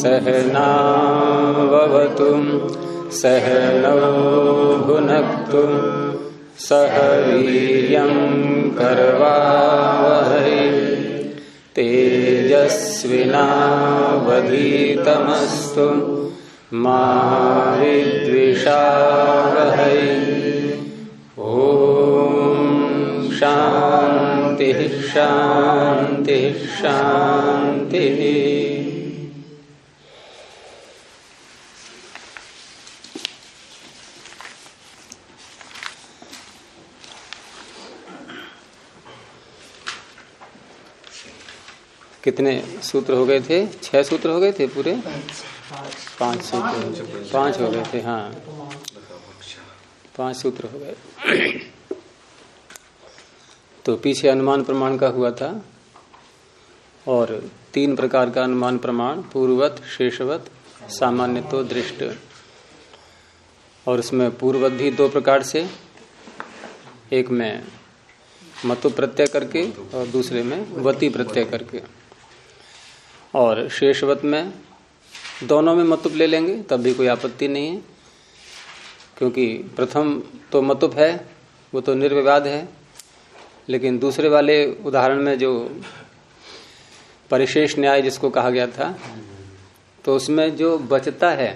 सहनाववतु सहनौ भुनक्तु सह वीर्यं करवावहै तेजस्विनावधीतमस्तु मा विद्विषावहै। ओम शांति शांति शांति। कितने सूत्र हो गए थे? 6 सूत्र हो गए थे पूरे? 5 सूत्र, 5 हो गए थे। हाँ, 5 सूत्र हो गए। तो पीछे अनुमान प्रमाण का हुआ था और 3 प्रकार का अनुमान प्रमाण, पूर्ववत, शेषवत, सामान्यतो दृष्ट। और उसमें पूर्ववत भी 2 प्रकार से, एक में मतु प्रत्यय करके और दूसरे में वती प्रत्यय करके। और शेषवत में दोनों में मतुप ले लेंगे तब भी कोई आपत्ति नहीं है, क्योंकि प्रथम तो मतुप है, वो तो निर्विवाद है। लेकिन दूसरे वाले उदाहरण में जो परिशेष न्याय जिसको कहा गया था, तो उसमें जो बचता है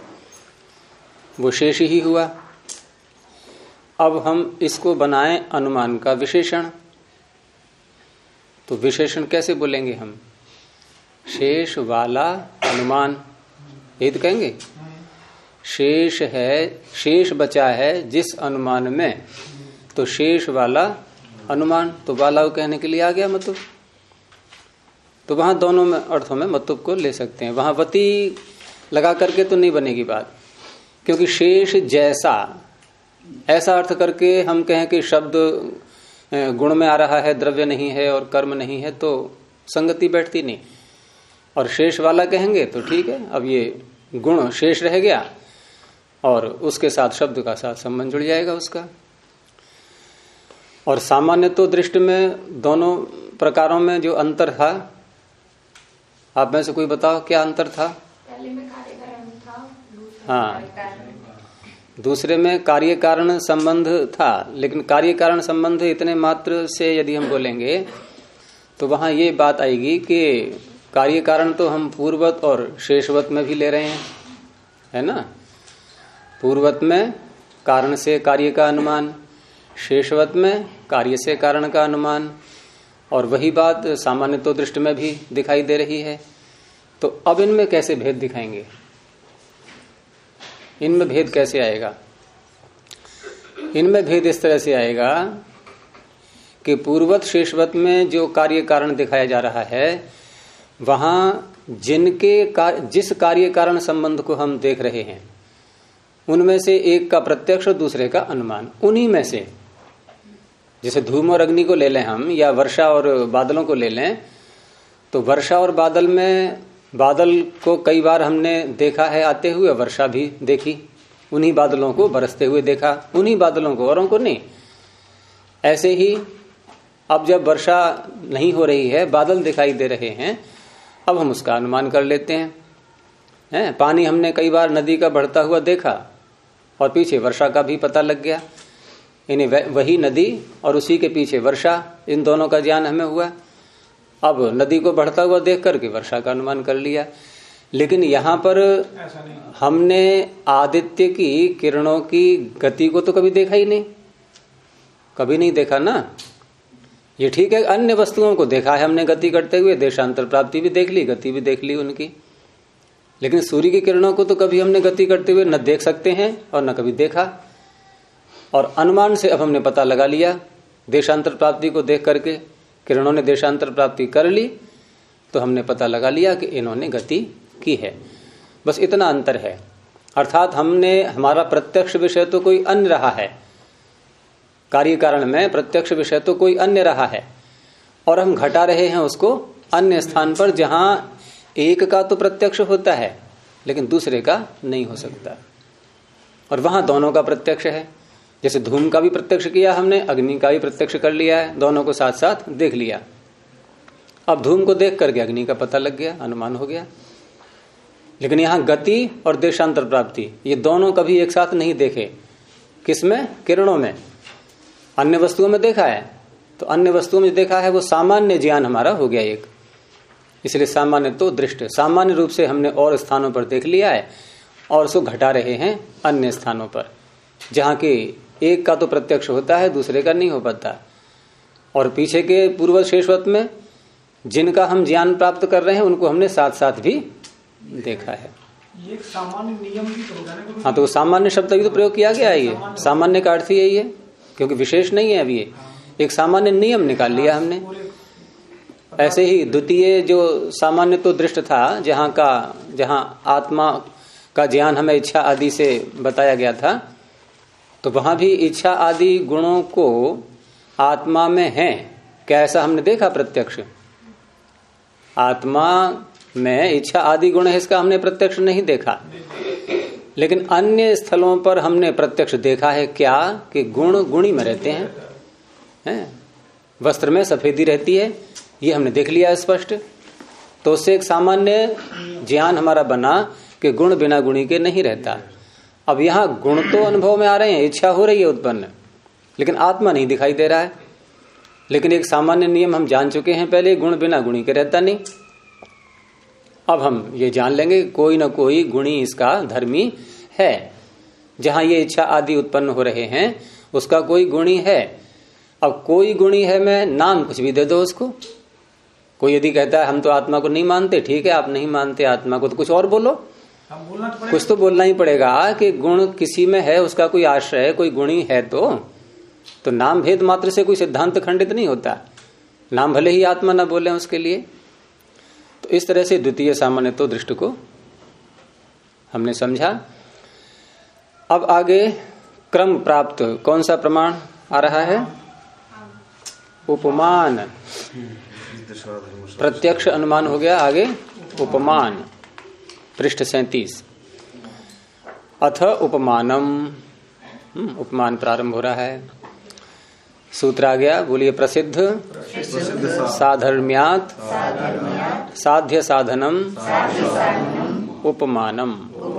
वो शेष ही हुआ। अब हम इसको बनाएं अनुमान का विशेषण, तो विशेषण कैसे बोलेंगे हम? शेष वाला अनुमान, ये तो कहेंगे। शेष है, शेष बचा है जिस अनुमान में, तो शेष वाला अनुमान, तो वाला कहने के लिए आ गया मतुब। तो वहां दोनों में अर्थों में मतुब को ले सकते हैं। वहां वती लगा करके तो नहीं बनेगी बात, क्योंकि शेष जैसा, ऐसा अर्थ करके हम कहें कि शब्द गुण में आ रहा है, द्रव्य नहीं है और कर्म नहीं है, तो संगति बैठती नहीं। और शेष वाला कहेंगे तो ठीक है, अब ये गुण शेष रह गया और उसके साथ शब्द का साथ संबंध जुड़ जाएगा उसका। और सामान्य तो दृष्टि में दोनों प्रकारों में जो अंतर था, आप में से कोई बताओ क्या अंतर था? पहले में कार्य कारण था, हाँ, दूसरे में कार्य कारण संबंध था। लेकिन कार्य कारण संबंध इतने मात्र से यदि हम बोलेंगे तो वहां ये बात आएगी कि कार्य कारण तो हम पूर्ववत और शेषवत में भी ले रहे हैं, है ना। पूर्ववत में कारण से कार्य का अनुमान, शेषवत में कार्य से कारण का अनुमान, और वही बात सामान्य तो दृष्टि में भी दिखाई दे रही है। तो अब इनमें कैसे भेद दिखाएंगे? इनमें भेद कैसे आएगा? इनमें भेद इस तरह से आएगा कि पूर्ववत शेषवत में जो कार्य कारण दिखाया जा रहा है, वहां जिस कार्य कारण संबंध को हम देख रहे हैं, उनमें से एक का प्रत्यक्ष और दूसरे का अनुमान। उन्हीं में से, जैसे धूम और अग्नि को ले लें हम, या वर्षा और बादलों को ले लें, तो वर्षा और बादल में बादल को कई बार हमने देखा है आते हुए, वर्षा भी देखी, उन्हीं बादलों को बरसते हुए देखा, उन्हीं बादलों को, औरों को नहीं। ऐसे ही अब जब वर्षा नहीं हो रही है, बादल दिखाई दे रहे हैं, अब हम उसका अनुमान कर लेते हैं। पानी हमने कई बार नदी का बढ़ता हुआ देखा और पीछे वर्षा का भी पता लग गया, यानी वही नदी और उसी के पीछे वर्षा, इन दोनों का ज्ञान हमें हुआ। अब नदी को बढ़ता हुआ देख करके वर्षा का अनुमान कर लिया। लेकिन यहाँ पर हमने आदित्य की किरणों की गति को तो कभी देखा ही नहीं, कभी नहीं देखा ना। ये ठीक है, अन्य वस्तुओं को देखा है हमने गति करते हुए, देशांतर प्राप्ति भी देख ली, गति भी देख ली उनकी। लेकिन सूर्य की किरणों को तो कभी हमने गति करते हुए न देख सकते हैं और न कभी देखा। और अनुमान से अब हमने पता लगा लिया, देशांतर प्राप्ति को देख करके किरणों ने देशांतर प्राप्ति कर ली, तो हमने पता लगा लिया कि इन्होंने गति की है। बस इतना अंतर है। अर्थात हमने, हमारा प्रत्यक्ष विषय तो कोई अन्य रहा है, कार्य कारण में प्रत्यक्ष विषय तो कोई अन्य रहा है, और हम घटा रहे हैं उसको अन्य स्थान पर, जहां एक का तो प्रत्यक्ष होता है लेकिन दूसरे का नहीं हो सकता, और वहां दोनों का प्रत्यक्ष है। जैसे धूम का भी प्रत्यक्ष किया हमने, अग्नि का भी प्रत्यक्ष कर लिया है, दोनों को साथ साथ देख लिया। अब धूम को देख करके अग्नि का पता लग गया, अनुमान हो गया। लेकिन यहां गति और देशांतर प्राप्ति ये दोनों कभी एक साथ नहीं देखे। किसमें? किरणों में। अन्य वस्तुओं में देखा है, तो अन्य वस्तुओं में देखा है वो सामान्य ज्ञान हमारा हो गया एक, इसलिए सामान्य तो दृष्ट, सामान्य रूप से हमने और स्थानों पर देख लिया है और उसको घटा रहे हैं अन्य स्थानों पर, जहां के एक का तो प्रत्यक्ष होता है, दूसरे का नहीं हो पाता। और पीछे के पूर्व शेषवत में जिनका हम ज्ञान प्राप्त कर रहे हैं उनको हमने साथ साथ भी देखा है। ये एक सामान्य नियम की तो हाँ, तो सामान्य शब्द भी तो प्रयोग किया गया है। ये सामान्य का अर्थ यही है, क्योंकि विशेष नहीं है। अभी ये एक सामान्य नियम निकाल लिया हमने। ऐसे ही द्वितीय जो सामान्य तो दृष्ट था, जहां आत्मा का ज्ञान हमें इच्छा आदि से बताया गया था, तो वहां भी इच्छा आदि गुणों को आत्मा में है क्या, ऐसा हमने देखा प्रत्यक्ष। आत्मा में इच्छा आदि गुण है, इसका हमने प्रत्यक्ष नहीं देखा, लेकिन अन्य स्थलों पर हमने प्रत्यक्ष देखा है क्या, कि गुण गुणी में रहते हैं। वस्त्र में सफेदी रहती है, ये हमने देख लिया स्पष्ट। तो उससे एक सामान्य ज्ञान हमारा बना कि गुण बिना गुणी के नहीं रहता। अब यहां गुण तो अनुभव में आ रहे हैं, इच्छा हो रही है उत्पन्न, लेकिन आत्मा नहीं दिखाई दे रहा है। लेकिन एक सामान्य नियम हम जान चुके हैं पहले, गुण बिना गुणी के रहता नहीं। अब हम ये जान लेंगे कोई ना कोई गुणी इसका धर्मी है। जहां ये इच्छा आदि उत्पन्न हो रहे हैं उसका कोई गुणी है। अब कोई गुणी है में नाम कुछ भी दे दो उसको। कोई यदि कहता है हम तो आत्मा को नहीं मानते, ठीक है, आप नहीं मानते आत्मा को, तो कुछ और बोलो, कुछ तो बोलना ही पड़ेगा कि गुण किसी में है, उसका कोई आश्रय है, कोई गुणी है। तो नाम भेद मात्र से कोई सिद्धांत खंडित नहीं होता। नाम भले ही आत्मा ना बोले उसके लिए। तो इस तरह से द्वितीय सामान्य तो दृष्टि को हमने समझा। अब आगे क्रम प्राप्त कौन सा प्रमाण आ रहा है? उपमान। प्रत्यक्ष अनुमान हो गया, आगे उपमान। पृष्ठ 37। अथ उपमानम। उपमान प्रारंभ हो रहा है। सूत्र आ गया, बोलिए। प्रसिद्ध साधर्म्यात् साध्य साधनम उपमानम।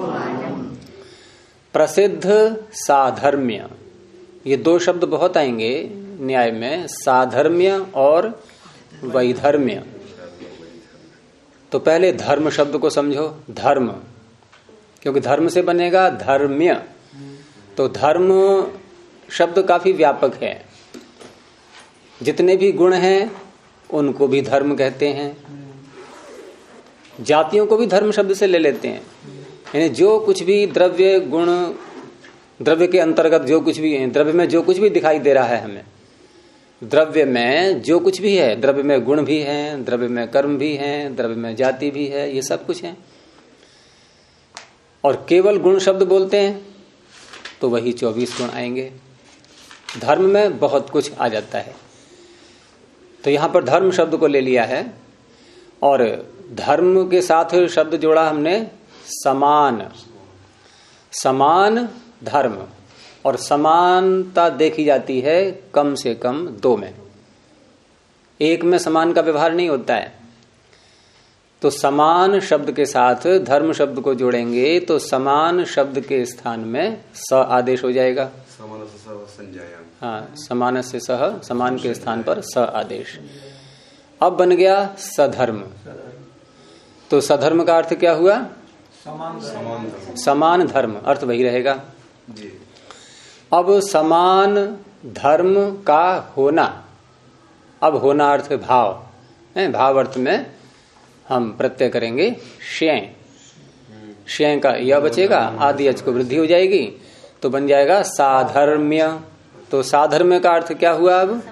प्रसिद्ध साधर्म्य, ये दो शब्द बहुत आएंगे न्याय में, साधर्म्य और वैधर्म्य। तो पहले धर्म शब्द को समझो। धर्म, क्योंकि धर्म से बनेगा धर्म्य। तो धर्म शब्द काफी व्यापक है। जितने भी गुण हैं उनको भी धर्म कहते हैं। जातियों को भी धर्म शब्द से ले लेते हैं। यानी जो कुछ भी द्रव्य गुण, द्रव्य के अंतर्गत जो कुछ भी है, द्रव्य में जो कुछ भी दिखाई दे रहा है हमें, द्रव्य में जो कुछ भी है, द्रव्य में गुण भी हैं, द्रव्य में कर्म भी हैं, द्रव्य में जाति भी है, ये सब कुछ है। और केवल गुण शब्द बोलते हैं तो वही 24 गुण आएंगे। धर्म में बहुत कुछ आ जाता है। तो यहां पर धर्म शब्द को ले लिया है और धर्म के साथ शब्द जोड़ा हमने समान। समान धर्म, और समानता देखी जाती है कम से कम दो में, एक में समान का व्यवहार नहीं होता है। तो समान शब्द के साथ धर्म शब्द को जोड़ेंगे तो समान शब्द के स्थान में स आदेश हो जाएगा। समान से सह संज्ञायाम। हाँ, समान से सह, समान के स्थान पर स आदेश। अब बन गया सधर्म। तो सधर्म का अर्थ क्या हुआ? समान धर्म, अर्थ वही रहेगा जी। अब समान धर्म का होना, अब होना अर्थ भाव है। भाव अर्थ में हम प्रत्यय करेंगे श्यय। श्यय का यह बचेगा, आदि अच को वृद्धि हो जाएगी तो बन जाएगा साधर्म्य। तो साधर्म्य का अर्थ क्या हुआ? अब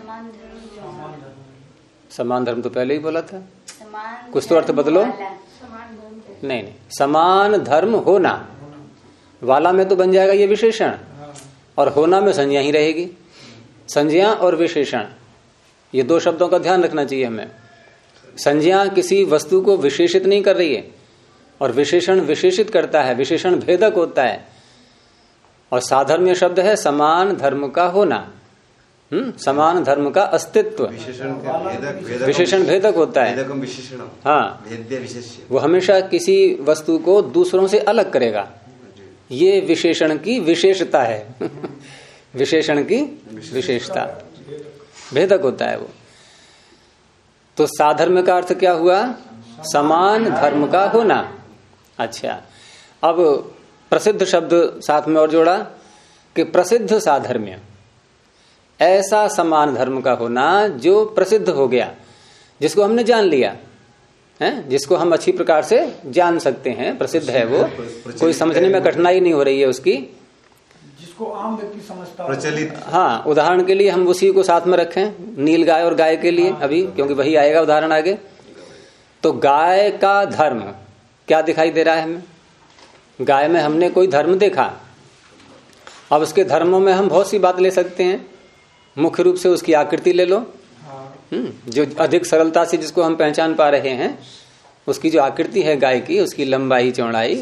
समान धर्म तो पहले ही बोला था, कुछ तो अर्थ बदलो। नहीं, समान धर्म होना वाला में तो बन जाएगा ये विशेषण, और होना में संज्ञा ही रहेगी। संज्ञा और विशेषण, ये दो शब्दों का ध्यान रखना चाहिए हमें। संज्ञा किसी वस्तु को विशेषित नहीं कर रही है और विशेषण विशेषित करता है, विशेषण भेदक होता है। और साधर्म्य शब्द है समान धर्म का होना। समान धर्म का अस्तित्व विशेषण भेदक होता है। हाँ, वो हमेशा किसी वस्तु को दूसरों से अलग करेगा, ये विशेषण की विशेषता है। विशेषण की विशेषता, भेदक होता है वो। तो साधर्म का अर्थ क्या हुआ? समान धर्म का होना। अच्छा, अब प्रसिद्ध शब्द साथ में और जोड़ा कि प्रसिद्ध साधर्म्य, ऐसा समान धर्म का होना जो प्रसिद्ध हो गया, जिसको हमने जान लिया है, जिसको हम अच्छी प्रकार से जान सकते हैं, प्रसिद्ध है वो, कोई समझने में कठिनाई नहीं हो रही है उसकी, जिसको आम व्यक्ति समझता है, प्रचलित। हाँ, उदाहरण के लिए हम उसी को साथ में रखें, नील गाय और गाय के लिए अभी, क्योंकि वही आएगा उदाहरण आगे। तो गाय का धर्म क्या दिखाई दे रहा है हमें? गाय में हमने कोई धर्म देखा। अब उसके धर्मों में हम बहुत सी बात ले सकते हैं। मुख्य रूप से उसकी आकृति ले लो, जो अधिक सरलता से जिसको हम पहचान पा रहे हैं, उसकी जो आकृति है गाय की, उसकी लंबाई चौड़ाई,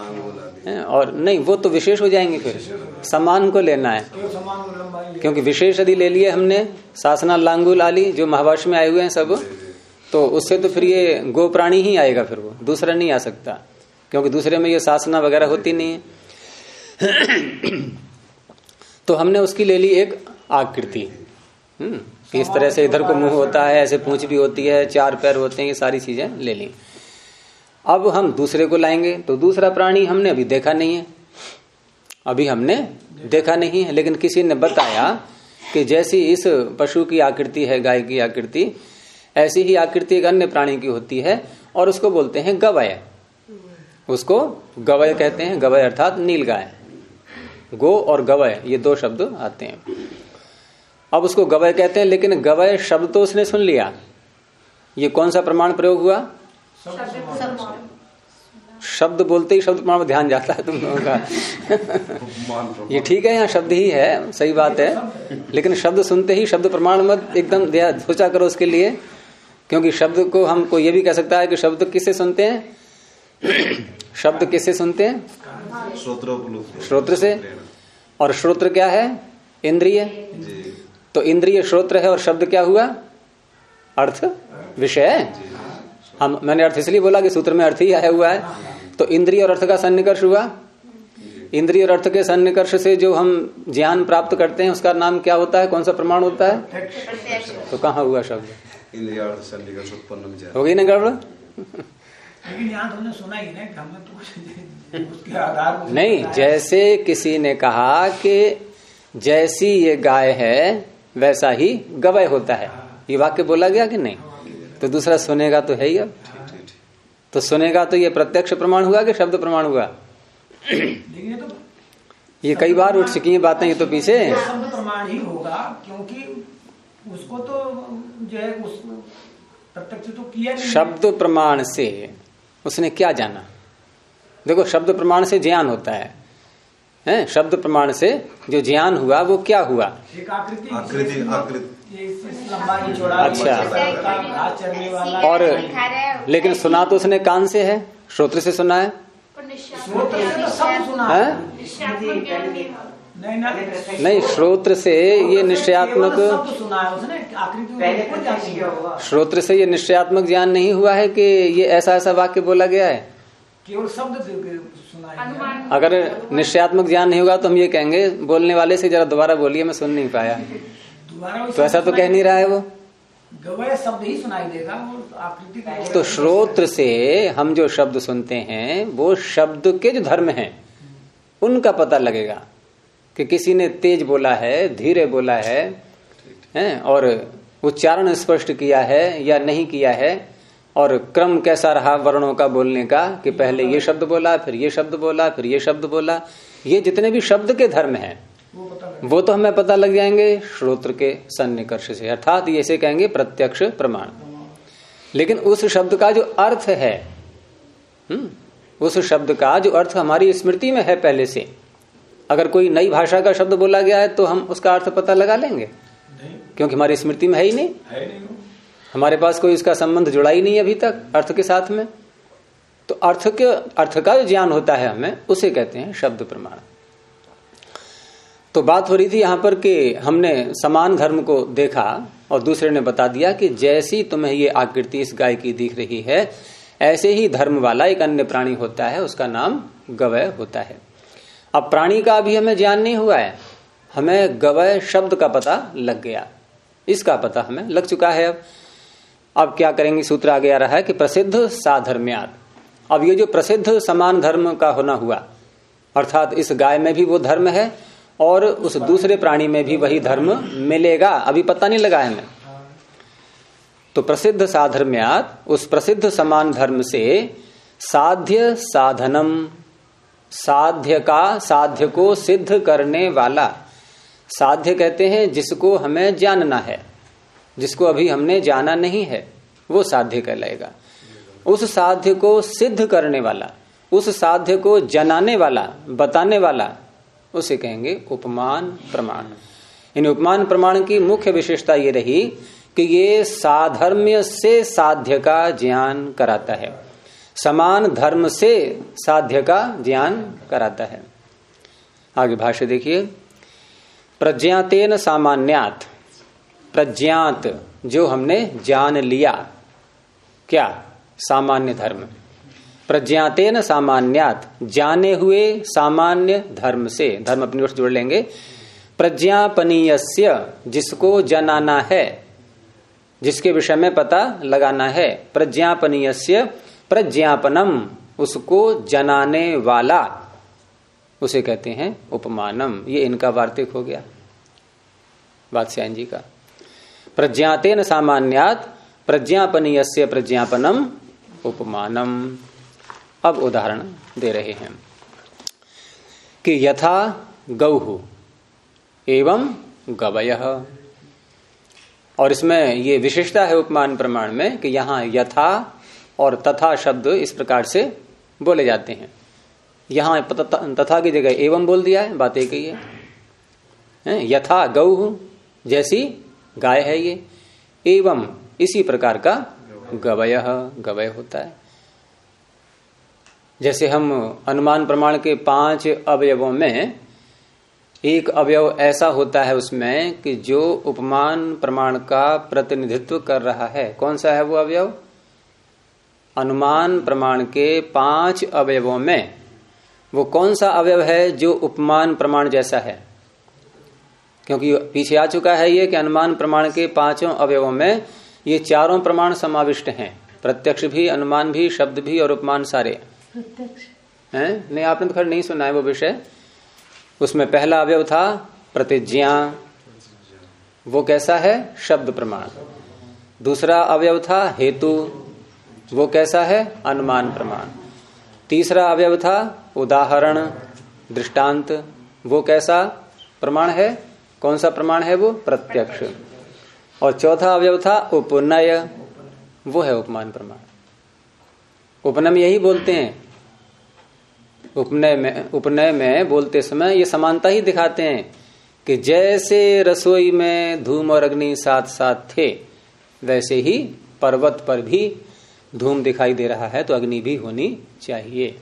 और नहीं वो तो विशेष हो जाएंगे, फिर समान को लेना है, क्योंकि विशेष यदि ले लिए हमने, सासना लांगुल आली जो महाभाष्य में आए हुए हैं सब, तो उससे तो फिर ये गो प्राणी ही आएगा, फिर वो दूसरा नहीं आ सकता, क्योंकि दूसरे में ये सासना वगैरह होती नहीं है। तो हमने उसकी ले ली एक आकृति, इस तरह से इधर को मुंह होता है, ऐसे पूंछ भी होती है, 4 पैर होते हैं, ये सारी चीजें ले ली। अब हम दूसरे को लाएंगे, तो दूसरा प्राणी हमने अभी देखा नहीं है, अभी हमने देखा नहीं है, लेकिन किसी ने बताया कि जैसी इस पशु की आकृति है, गाय की आकृति, ऐसी ही आकृति एक अन्य प्राणी की होती है, और उसको बोलते हैं गवय। उसको गवय कहते हैं, गवय अर्थात नील गाय। गो और गवय ये 2 शब्द आते हैं। अब उसको गवय कहते हैं, लेकिन गवय शब्द तो उसने सुन लिया, ये कौन सा प्रमाण प्रयोग हुआ? शब्द बोलते ही शब्द प्रमाण में ध्यान जाता है तुम लोगों का। ये ठीक है, यहाँ शब्द ही है, सही बात है, लेकिन शब्द सुनते ही शब्द प्रमाण मत एकदम सोचा करो उसके लिए, क्योंकि शब्द को हमको ये भी कह सकता है कि शब्द किससे सुनते हैं? शब्द किससे सुनते हैं? श्रोत्र से। और श्रोत्र क्या है? इंद्रिय। तो इंद्रिय श्रोत्र है, और शब्द क्या हुआ? अर्थ, विषय। हम मैंने अर्थ इसलिए बोला कि सूत्र में अर्थ ही आया हुआ है। तो इंद्रिय और अर्थ का सन्निकर्ष हुआ। इंद्रिय और अर्थ के सन्निकर्ष से जो हम ज्ञान प्राप्त करते हैं उसका नाम क्या होता है? कौन सा प्रमाण होता है? तो कहाँ हुआ शब्द? हो गई ना गड़बड़? लेकिन यहाँ तुमने सुना ही ना कि हमने तो उसके आधार पर नहीं, जैसे किसी ने कहा कि जैसी ये गाय है वैसा ही गवय होता है, ये वाक्य बोला गया कि नहीं? तो दूसरा सुनेगा तो है ही। अब तो सुनेगा तो ये प्रत्यक्ष प्रमाण हुआ कि शब्द प्रमाण हुआ? ये कई बार उठ चुकी हैं बातें, ये तो पीछे शब्द प्रमाण ही होगा, क्योंकि उसको तो जो है प्रत्यक्ष तो किया नहीं। शब्द प्रमाण से उसने क्या जाना? देखो, शब्द प्रमाण से ज्ञान होता है, हैं? शब्द प्रमाण से जो ज्ञान हुआ वो क्या हुआ? एक आकृति, अच्छा, और लेकिन सुना तो उसने कान से है, श्रोत्र से सुना है, नहीं श्रोत्र से ये निश्चयात्मक, श्रोत्र से ये निश्चयात्मक ज्ञान नहीं हुआ है कि ये ऐसा ऐसा वाक्य बोला गया है, केवल शब्द सुना है। अगर निश्चयात्मक ज्ञान नहीं होगा तो हम ये कहेंगे बोलने वाले से जरा दोबारा बोलिए, मैं सुन नहीं पाया। तो ऐसा तो कह नहीं रहा है वो, गवय शब्द ही सुनाई देगा, वो आकृति। तो श्रोत्र से हम जो शब्द सुनते हैं वो शब्द के जो धर्म हैं उनका पता लगेगा कि किसी ने तेज बोला है, धीरे बोला है, और उच्चारण स्पष्ट किया है या नहीं किया है, और क्रम कैसा रहा वर्णों का बोलने का, कि पहले ये शब्द बोला, फिर ये शब्द बोला, फिर ये शब्द बोला। ये जितने भी शब्द के धर्म हैं वो तो हमें पता लग जाएंगे श्रोत्र के सन्निकर्ष से, अर्थात ये से कहेंगे प्रत्यक्ष प्रमाण। लेकिन उस शब्द का जो अर्थ है, उस शब्द का जो अर्थ हमारी स्मृति में है पहले से, अगर कोई नई भाषा का शब्द बोला गया है तो हम उसका अर्थ पता लगा लेंगे, क्योंकि हमारी स्मृति में है ही नहीं, हमारे पास कोई इसका संबंध जुड़ा ही नहीं अभी तक अर्थ के साथ में। तो अर्थ का जो ज्ञान होता है हमें, उसे कहते हैं शब्द प्रमाण। तो बात हो रही थी यहां पर कि हमने समान धर्म को देखा और दूसरे ने बता दिया कि जैसी तुम्हें ये आकृति इस गाय की दिख रही है, ऐसे ही धर्म वाला एक अन्य प्राणी होता है, उसका नाम गवय होता है। अब प्राणी का अभी हमें ज्ञान नहीं हुआ है, हमें गवय शब्द का पता लग गया, इसका पता हमें लग चुका है। अब क्या करेंगे, सूत्र आगे आ रहा है कि प्रसिद्ध साधर्म्यात्। अब ये जो प्रसिद्ध समान धर्म का होना हुआ, अर्थात इस गाय में भी वो धर्म है और उस दूसरे प्राणी में भी वही धर्म मिलेगा, अभी पता नहीं लगा है हमें। तो प्रसिद्ध साधर्म्यात्, उस प्रसिद्ध समान धर्म से साध्य साधनम, साध्य को सिद्ध करने वाला, साध्य कहते हैं जिसको हमें जानना है, जिसको अभी हमने जाना नहीं है वो साध्य कहलाएगा। उस साध्य को सिद्ध करने वाला, उस साध्य को जनाने वाला, बताने वाला, उसे कहेंगे उपमान प्रमाण। इन उपमान प्रमाण की मुख्य विशेषता ये रही कि ये साधर्म्य से साध्य का ज्ञान कराता है, समान धर्म से साध्य का ज्ञान कराता है। आगे भाष्य देखिए, प्रज्ञातेन सामान्यात्, प्रज्ञात जो हमने जान लिया, क्या, सामान्य धर्म, प्रज्ञातेन सामान्यात् जाने हुए सामान्य धर्म से, धर्म अपनी ओर से जोड़ लेंगे, प्रज्ञापनीयस्य जिसको जनाना है, जिसके विषय में पता लगाना है, प्रज्ञापनीयस्य प्रज्ञापनम उसको जनाने वाला, उसे कहते हैं उपमानम। ये इनका वार्तिक हो गया वात्स्यायन जी का। प्रज्ञातेन सामान्यात् प्रज्ञापनीयस्य प्रज्ञापनम उपमानम। अब उदाहरण दे रहे हैं कि यथा गौहु एवं गवयः, और इसमें ये विशेषता है उपमान प्रमाण में कि यहां यथा और तथा शब्द इस प्रकार से बोले जाते हैं। यहां तथा की जगह एवं बोल दिया है, बात एक ही है। यथा गौ, जैसी गाय है ये, एवं इसी प्रकार का गवयः, गवय होता है। जैसे हम अनुमान प्रमाण के 5 अवयवों में एक अवयव ऐसा होता है उसमें कि जो उपमान प्रमाण का प्रतिनिधित्व कर रहा है। कौन सा है वो अवयव? अनुमान प्रमाण के 5 अवयवों में वो कौन सा अवयव है जो उपमान प्रमाण जैसा है? क्योंकि पीछे आ चुका है ये कि अनुमान प्रमाण के 5 अवयवों में ये 4 प्रमाण समाविष्ट हैं, प्रत्यक्ष भी, अनुमान भी, शब्द भी और उपमान सारे प्रत्यक्ष हैं। नहीं, आपने तो खैर नहीं सुना है वो विषय। उसमें पहला अवयव था प्रतिज्ञा, वो कैसा है? शब्द प्रमाण। दूसरा अवयव था हेतु, वो कैसा है? अनुमान प्रमाण। तीसरा अवयव था उदाहरण, दृष्टांत, वो कैसा प्रमाण है? कौन सा प्रमाण है वो? प्रत्यक्ष। और चौथा अवयव था उपनय, वो है उपमान प्रमाण। उपनय में यही बोलते हैं, उपनय में बोलते समय ये समानता ही दिखाते हैं कि जैसे रसोई में धूम और अग्नि साथ साथ थे, वैसे ही पर्वत पर भी धूम दिखाई दे रहा है तो अग्नि भी होनी चाहिए।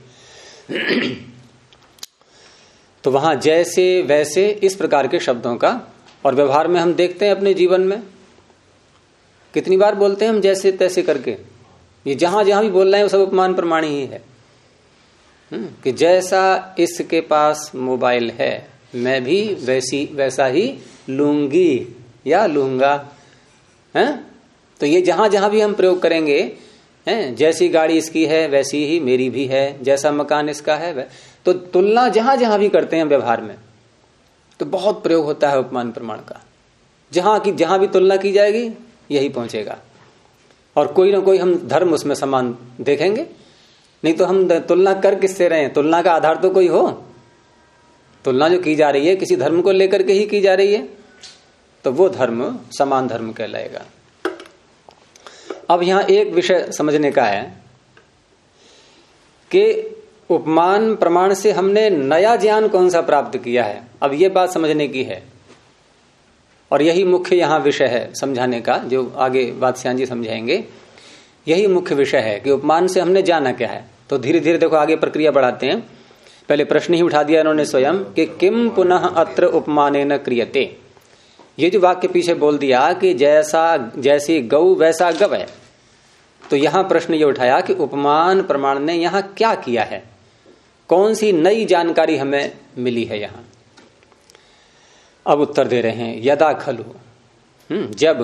तो वहां जैसे वैसे इस प्रकार के शब्दों का, और व्यवहार में हम देखते हैं अपने जीवन में कितनी बार बोलते हैं हम जैसे तैसे करके। ये जहां जहां भी बोल रहे हैं वो सब उपमान प्रमाण ही है कि जैसा इसके पास मोबाइल है मैं भी वैसा ही लूंगी या लूंगा, हैं? तो ये जहां जहां भी हम प्रयोग करेंगे, हैं, जैसी गाड़ी इसकी है वैसी ही मेरी भी है, जैसा मकान इसका है, तो तुलना जहां जहां भी करते हैं व्यवहार में तो बहुत प्रयोग होता है उपमान प्रमाण का। जहां भी तुलना की जाएगी यही पहुंचेगा, और कोई ना कोई हम धर्म उसमें समान देखेंगे। नहीं तो हम तुलना कर किससे रहे हैं? तुलना का आधार तो कोई हो। तुलना जो की जा रही है किसी धर्म को लेकर के ही की जा रही है, तो वो धर्म समान धर्म कहलाएगा। अब यहां एक विषय समझने का है कि उपमान प्रमाण से हमने नया ज्ञान कौन सा प्राप्त किया है। अब ये बात समझने की है, और यही मुख्य यहां विषय है समझाने का, जो आगे वात्स्यायन जी समझाएंगे। यही मुख्य विषय है कि उपमान से हमने जाना क्या है। तो धीरे धीरे देखो आगे प्रक्रिया बढ़ाते हैं। पहले प्रश्न ही उठा दिया इन्होंने स्वयं कि किम पुनः अत्र उपमानेन क्रियते। ये जो वाक्य पीछे बोल दिया कि जैसी गौ वैसा गवय, तो यहां प्रश्न ये उठाया कि उपमान प्रमाण ने यहां क्या किया है, कौन सी नई जानकारी हमें मिली है यहां। अब उत्तर दे रहे हैं यदा खलु, जब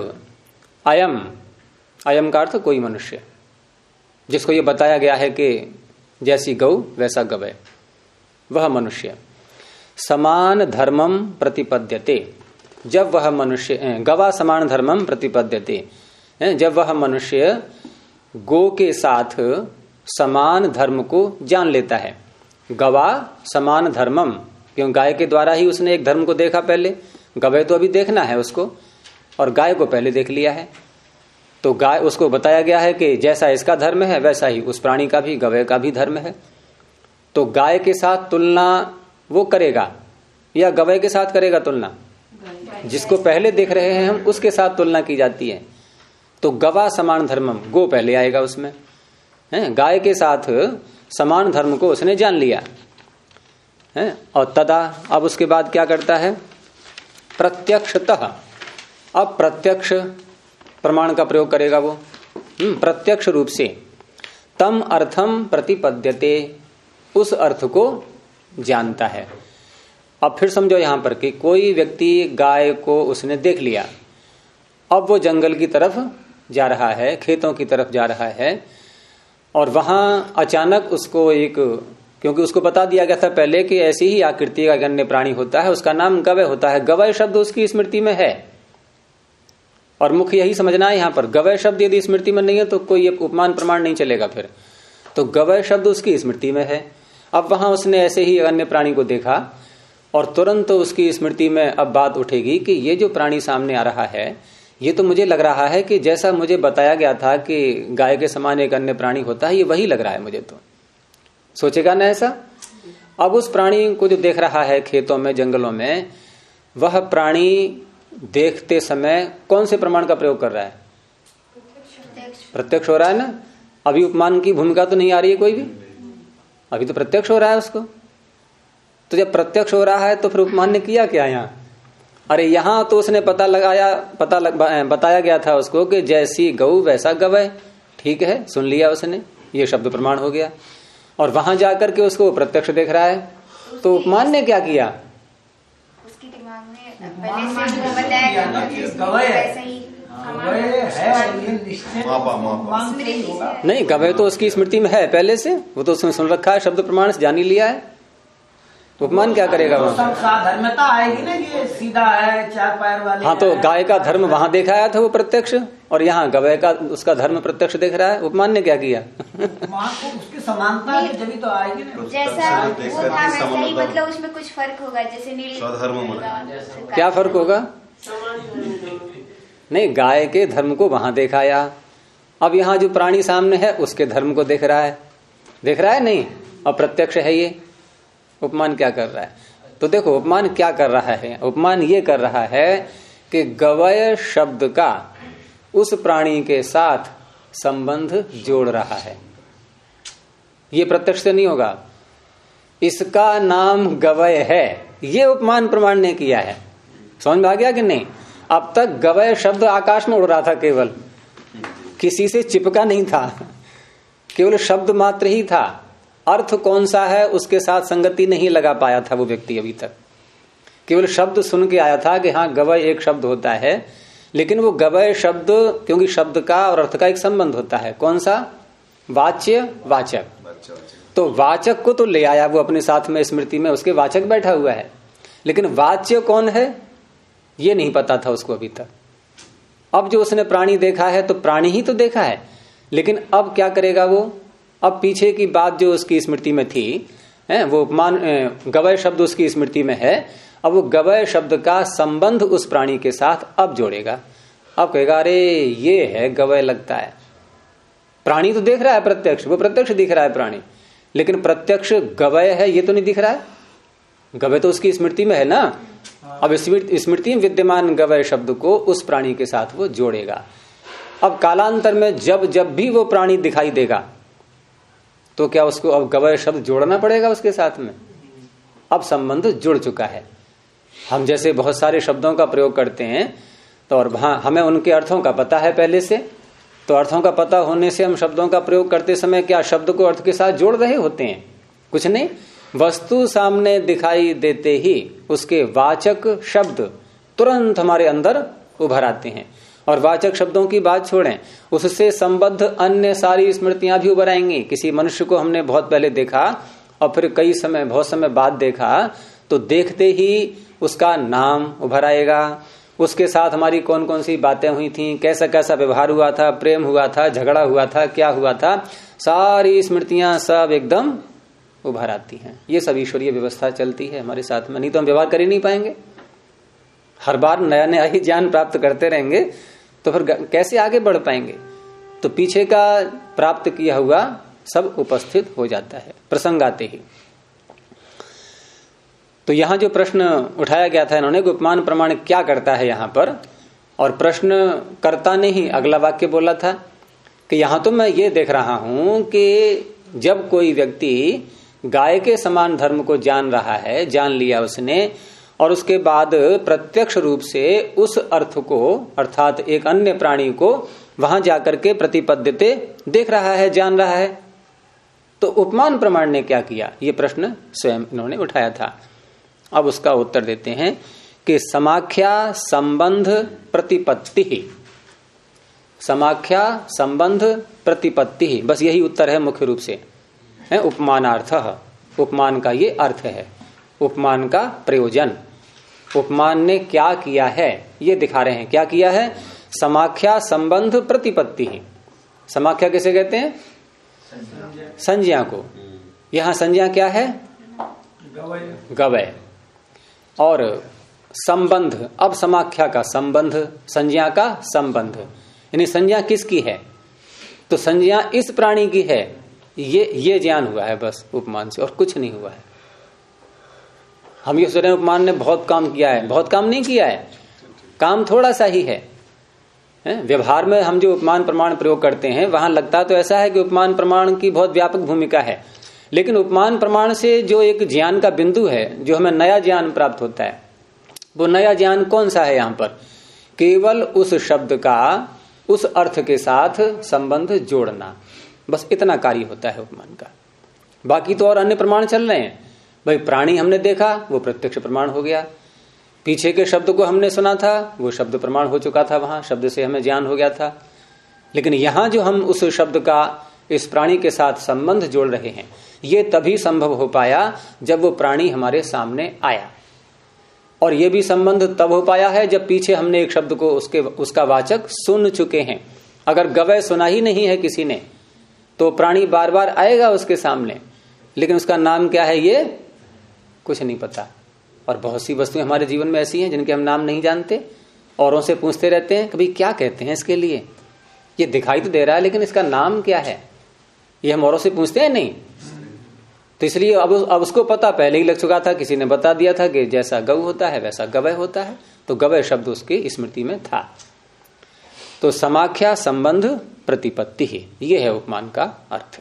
अयम का अर्थ कोई मनुष्य, जिसको ये बताया गया है कि जैसी गौ वैसा गवय, वह मनुष्य समान धर्मम प्रतिपद्यते, जब वह मनुष्य गवा समान धर्मम प्रतिपद्यते, जब वह मनुष्य गो के साथ समान धर्म को जान लेता है। गवा समान धर्मम, क्यों गाय के द्वारा ही उसने एक धर्म को देखा पहले, गवय तो अभी देखना है उसको, और गाय को पहले देख लिया है। तो गाय उसको बताया गया है कि जैसा इसका धर्म है वैसा ही उस प्राणी का भी, गवय का भी धर्म है। तो गाय के साथ तुलना वो करेगा या गवय के साथ करेगा तुलना? जिसको पहले देख रहे हैं हम उसके साथ तुलना की जाती है। तो गवा समान धर्मम, गो पहले आएगा उसमें, है गाय के साथ समान धर्म को उसने जान लिया है। और तदा, अब उसके बाद क्या करता है? प्रत्यक्षतः, अब प्रत्यक्ष प्रमाण का प्रयोग करेगा वो, प्रत्यक्ष रूप से तम अर्थम प्रतिपद्यते, उस अर्थ को जानता है। अब फिर समझो यहां पर कि कोई व्यक्ति गाय को उसने देख लिया, अब वो जंगल की तरफ जा रहा है, खेतों की तरफ जा रहा है, और वहां अचानक उसको एक, क्योंकि उसको बता दिया गया था पहले कि ऐसी ही आकृति का एक अन्य प्राणी होता है, उसका नाम गवय होता है। गवय शब्द उसकी स्मृति में है, और मुख्य यही समझना है यहां पर, गवय शब्द यदि स्मृति में नहीं है तो कोई उपमान प्रमाण नहीं चलेगा फिर। तो गवय शब्द उसकी स्मृति में है। अब वहां उसने ऐसे ही अन्य प्राणी को देखा, और तुरंत तो उसकी स्मृति में अब बात उठेगी कि ये जो प्राणी सामने आ रहा है, ये तो मुझे लग रहा है कि जैसा मुझे बताया गया था कि गाय के समान एक अन्य प्राणी होता है, ये वही लग रहा है मुझे। तो सोचेगा ना ऐसा। अब उस प्राणी को जो देख रहा है खेतों में, जंगलों में, वह प्राणी देखते समय कौन से प्रमाण का प्रयोग कर रहा है? प्रत्यक्ष हो रहा है ना। अभी उपमान की भूमिका तो नहीं आ रही है कोई भी, अभी तो प्रत्यक्ष हो रहा है उसको। तो जब प्रत्यक्ष हो रहा है तो फिर उपमान ने किया क्या यहाँ? अरे यहां तो उसने बताया गया था उसको कि जैसी गौ वैसा गवय, ठीक है, सुन लिया उसने, ये शब्द प्रमाण हो गया। और वहां जाकर के उसको प्रत्यक्ष देख रहा है, तो उपमान ने क्या किया? उसके दिमाग में पहले से बताया गया नहीं, गवय तो उसकी स्मृति में है पहले से, वो तो उसने सुन रखा है, शब्द प्रमाण से जान ही लिया है। उपमान क्या करेगा वो? धर्मता आएगी ना, ये सीधा है, चार पैर वाले। हाँ, तो गाय का धर्म वहां देखा आया था वो प्रत्यक्ष, और यहाँ गवय का उसका धर्म प्रत्यक्ष देख रहा है। उपमान ने क्या किया? वहाँ को उसकी समानता जब तो आएगी ना, जैसा वो था वैसा ही, मतलब उसमें कुछ फर्क होगा, जैसे नील क्या फर्क होगा? नहीं, गाय के धर्म को वहां देखाया, अब यहाँ जो प्राणी सामने है उसके धर्म को देख रहा है नहीं, अब प्रत्यक्ष है ये। उपमान क्या कर रहा है? तो देखो उपमान क्या कर रहा है, उपमान ये कर रहा है कि गवय शब्द का उस प्राणी के साथ संबंध जोड़ रहा है। ये प्रत्यक्ष से नहीं होगा, इसका नाम गवय है, ये उपमान प्रमाण ने किया है। समझ में आ गया कि नहीं? अब तक गवय शब्द आकाश में उड़ रहा था, केवल किसी से चिपका नहीं था, केवल शब्द मात्र ही था। अर्थ कौन सा है उसके साथ संगति नहीं लगा पाया था वो व्यक्ति अभी तक, केवल शब्द सुन के आया था कि हाँ गवय एक शब्द होता है, लेकिन वो गवय शब्द, क्योंकि शब्द का और अर्थ का एक संबंध होता है, कौन सा? वाच्य वाचक। तो वाचक को तो ले आया वो अपने साथ में स्मृति में, उसके वाचक बैठा हुआ है, लेकिन वाच्य कौन है ये नहीं पता था उसको अभी तक। अब जो उसने प्राणी देखा है तो प्राणी ही तो देखा है, लेकिन अब क्या करेगा वो? अब पीछे की बात जो उसकी स्मृति में थी, वो उपमान गवय शब्द उसकी स्मृति में है, अब वो गवय शब्द का संबंध उस प्राणी के साथ अब जोड़ेगा। अब कहेगा अरे ये है गवय लगता है। प्राणी तो देख रहा है प्रत्यक्ष, वो प्रत्यक्ष दिख रहा है प्राणी, लेकिन प्रत्यक्ष गवय है ये तो नहीं दिख रहा है। गवय तो उसकी स्मृति में है ना, अब स्मृति में विद्यमान गवय शब्द को उस प्राणी के साथ वो जोड़ेगा। अब कालांतर में जब जब भी वो प्राणी दिखाई देगा तो क्या उसको अब गवय शब्द जोड़ना पड़ेगा उसके साथ में? अब संबंध जुड़ चुका है। हम जैसे बहुत सारे शब्दों का प्रयोग करते हैं तो और हमें उनके अर्थों का पता है पहले से, तो अर्थों का पता होने से हम शब्दों का प्रयोग करते समय क्या शब्द को अर्थ के साथ जोड़ रहे होते हैं? कुछ नहीं, वस्तु सामने दिखाई देते ही उसके वाचक शब्द तुरंत हमारे अंदर उभर आते हैं। और वाचक शब्दों की बात छोड़ें, उससे संबद्ध अन्य सारी स्मृतियां भी उभर आएंगी। किसी मनुष्य को हमने बहुत पहले देखा और फिर बहुत समय बाद देखा, तो देखते ही उसका नाम उभर आएगा, उसके साथ हमारी कौन कौन सी बातें हुई थी, कैसा कैसा व्यवहार हुआ था, प्रेम हुआ था, झगड़ा हुआ था, क्या हुआ था, सारी स्मृतियां सब एकदम उभर आती हैं। ये सब ईश्वरीय व्यवस्था चलती है हमारे साथ में, नहीं तो हम व्यवहार कर ही नहीं पाएंगे। हर बार नया नया ही ज्ञान प्राप्त करते रहेंगे तो फिर कैसे आगे बढ़ पाएंगे? तो पीछे का प्राप्त किया हुआ सब उपस्थित हो जाता है प्रसंग आते ही। तो यहां जो प्रश्न उठाया गया था इन्होंने, उपमान प्रमाण क्या करता है यहां पर, और प्रश्न कर्ता ने ही अगला वाक्य बोला था कि यहां तो मैं ये देख रहा हूं कि जब कोई व्यक्ति गाय के समान धर्म को जान रहा है, जान लिया उसने, और उसके बाद प्रत्यक्ष रूप से उस अर्थ को अर्थात एक अन्य प्राणी को वहां जाकर के प्रतिपद्यते देख रहा है, जान रहा है, तो उपमान प्रमाण ने क्या किया? ये प्रश्न स्वयं इन्होंने उठाया था। अब उसका उत्तर देते हैं कि समाख्या संबंध प्रतिपत्ति ही, समाख्या संबंध प्रतिपत्ति ही, बस यही उत्तर है मुख्य रूप से, है उपमानार्थ। उपमान का ये अर्थ है, उपमान का प्रयोजन। उपमान ने क्या किया है ये दिखा रहे हैं। क्या किया है? समाख्या संबंध प्रतिपत्ति ही। समाख्या किसे कहते हैं? संज्ञा को। यहां संज्ञा क्या है? गवय। और संबंध, अब समाख्या का संबंध, संज्ञा का संबंध, यानी संज्ञा किसकी है? तो संज्ञा इस प्राणी की है, ये ज्ञान हुआ है बस उपमान से, और कुछ नहीं हुआ है। हम ये सोच रहे हैं उपमान ने बहुत काम किया है, बहुत काम नहीं किया है, काम थोड़ा सा ही है। व्यवहार में हम जो उपमान प्रमाण प्रयोग करते हैं वहां लगता तो ऐसा है कि उपमान प्रमाण की बहुत व्यापक भूमिका है, लेकिन उपमान प्रमाण से जो एक ज्ञान का बिंदु है, जो हमें नया ज्ञान प्राप्त होता है, वो नया ज्ञान कौन सा है? यहां पर केवल उस शब्द का उस अर्थ के साथ संबंध जोड़ना, बस इतना कार्य होता है उपमान का। बाकी तो और अन्य प्रमाण चल रहे हैं। भाई प्राणी हमने देखा, वो प्रत्यक्ष प्रमाण हो गया। पीछे के शब्द को हमने सुना था, वो शब्द प्रमाण हो चुका था, वहां शब्द से हमें ज्ञान हो गया था। लेकिन यहां जो हम उस शब्द का इस प्राणी के साथ संबंध जोड़ रहे हैं, ये तभी संभव हो पाया जब वो प्राणी हमारे सामने आया। और ये भी संबंध तब हो पाया है जब पीछे हमने एक शब्द को उसका वाचक सुन चुके हैं। अगर गवय सुना ही नहीं है किसी ने, तो प्राणी बार बार आएगा उसके सामने, लेकिन उसका नाम क्या है ये कुछ नहीं पता। और बहुत सी वस्तुएं हमारे जीवन में ऐसी हैं जिनके हम नाम नहीं जानते, औरों से पूछते रहते हैं कभी क्या कहते हैं इसके लिए, ये दिखाई तो दे रहा है लेकिन इसका नाम क्या है, ये हम औरों से पूछते हैं नहीं। तो इसलिए अब उसको पता पहले ही लग चुका था, किसी ने बता दिया था कि जैसा गौ होता है वैसा गवय होता है, तो गवय शब्द उसकी स्मृति में था। तो समाख्या संबंध प्रतिपत्ति ही, ये है उपमान का अर्थ।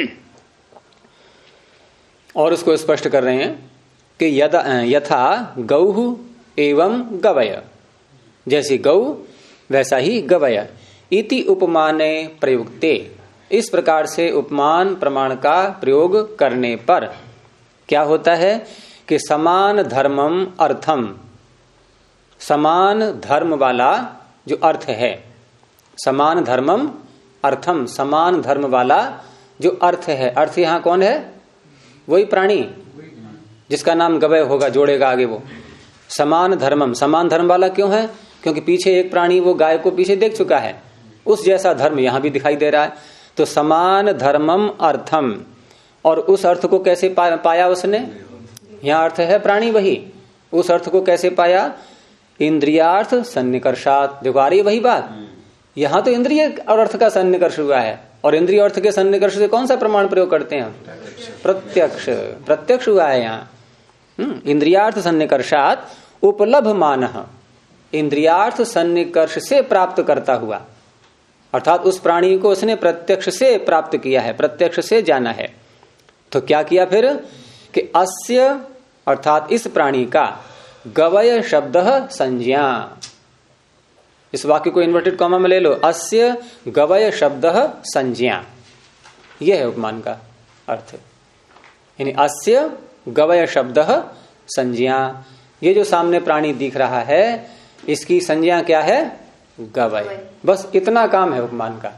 और उसको स्पष्ट कर रहे हैं कि यथा गौ एवं गवय, जैसी गौ वैसा ही गवय, इति उपमाने प्रयुक्ते, इस प्रकार से उपमान प्रमाण का प्रयोग करने पर क्या होता है कि समान धर्मम अर्थम, समान धर्म वाला जो अर्थ है, समान धर्मम अर्थम, समान धर्म वाला जो अर्थ है, अर्थ यहां कौन है? वही प्राणी जिसका नाम गवय होगा, जोड़ेगा आगे वो। समान धर्मम, समान धर्म वाला क्यों है? क्योंकि पीछे एक प्राणी वो गाय को पीछे देख चुका है, उस जैसा धर्म यहां भी दिखाई दे रहा है। तो समान धर्मम अर्थम, और उस अर्थ को कैसे पाया उसने? यहां अर्थ है प्राणी, वही उस अर्थ को कैसे पाया? इंद्रियार्थ सन्निकर्षात। देखो आ रही है वही बात, यहां तो इंद्रिय और अर्थ का सन्निकर्ष हुआ है, और इंद्रिय अर्थ के सन्निकर्ष से कौन सा प्रमाण प्रयोग करते हैं? प्रत्यक्ष, प्रत्यक्ष हुआ है यहाँ। इंद्रियार्थ सन्निकर्षात उपलब्ध मानः, इंद्रियार्थ सन्निकर्ष से प्राप्त करता हुआ, अर्थात उस प्राणी को उसने प्रत्यक्ष से प्राप्त किया है, प्रत्यक्ष से जाना है। तो क्या किया फिर कि अस्य अर्थात इस प्राणी का गवय शब्द संज्ञा। इस वाक्य को इन्वर्टेड कॉमा में ले लो, अस्य गवय शब्द संज्ञा, यह है उपमान का अर्थ। यानी अस्य गवय शब्द संज्ञा, ये जो सामने प्राणी दिख रहा है इसकी संज्ञा क्या है? गवय। बस इतना काम है उपमान का।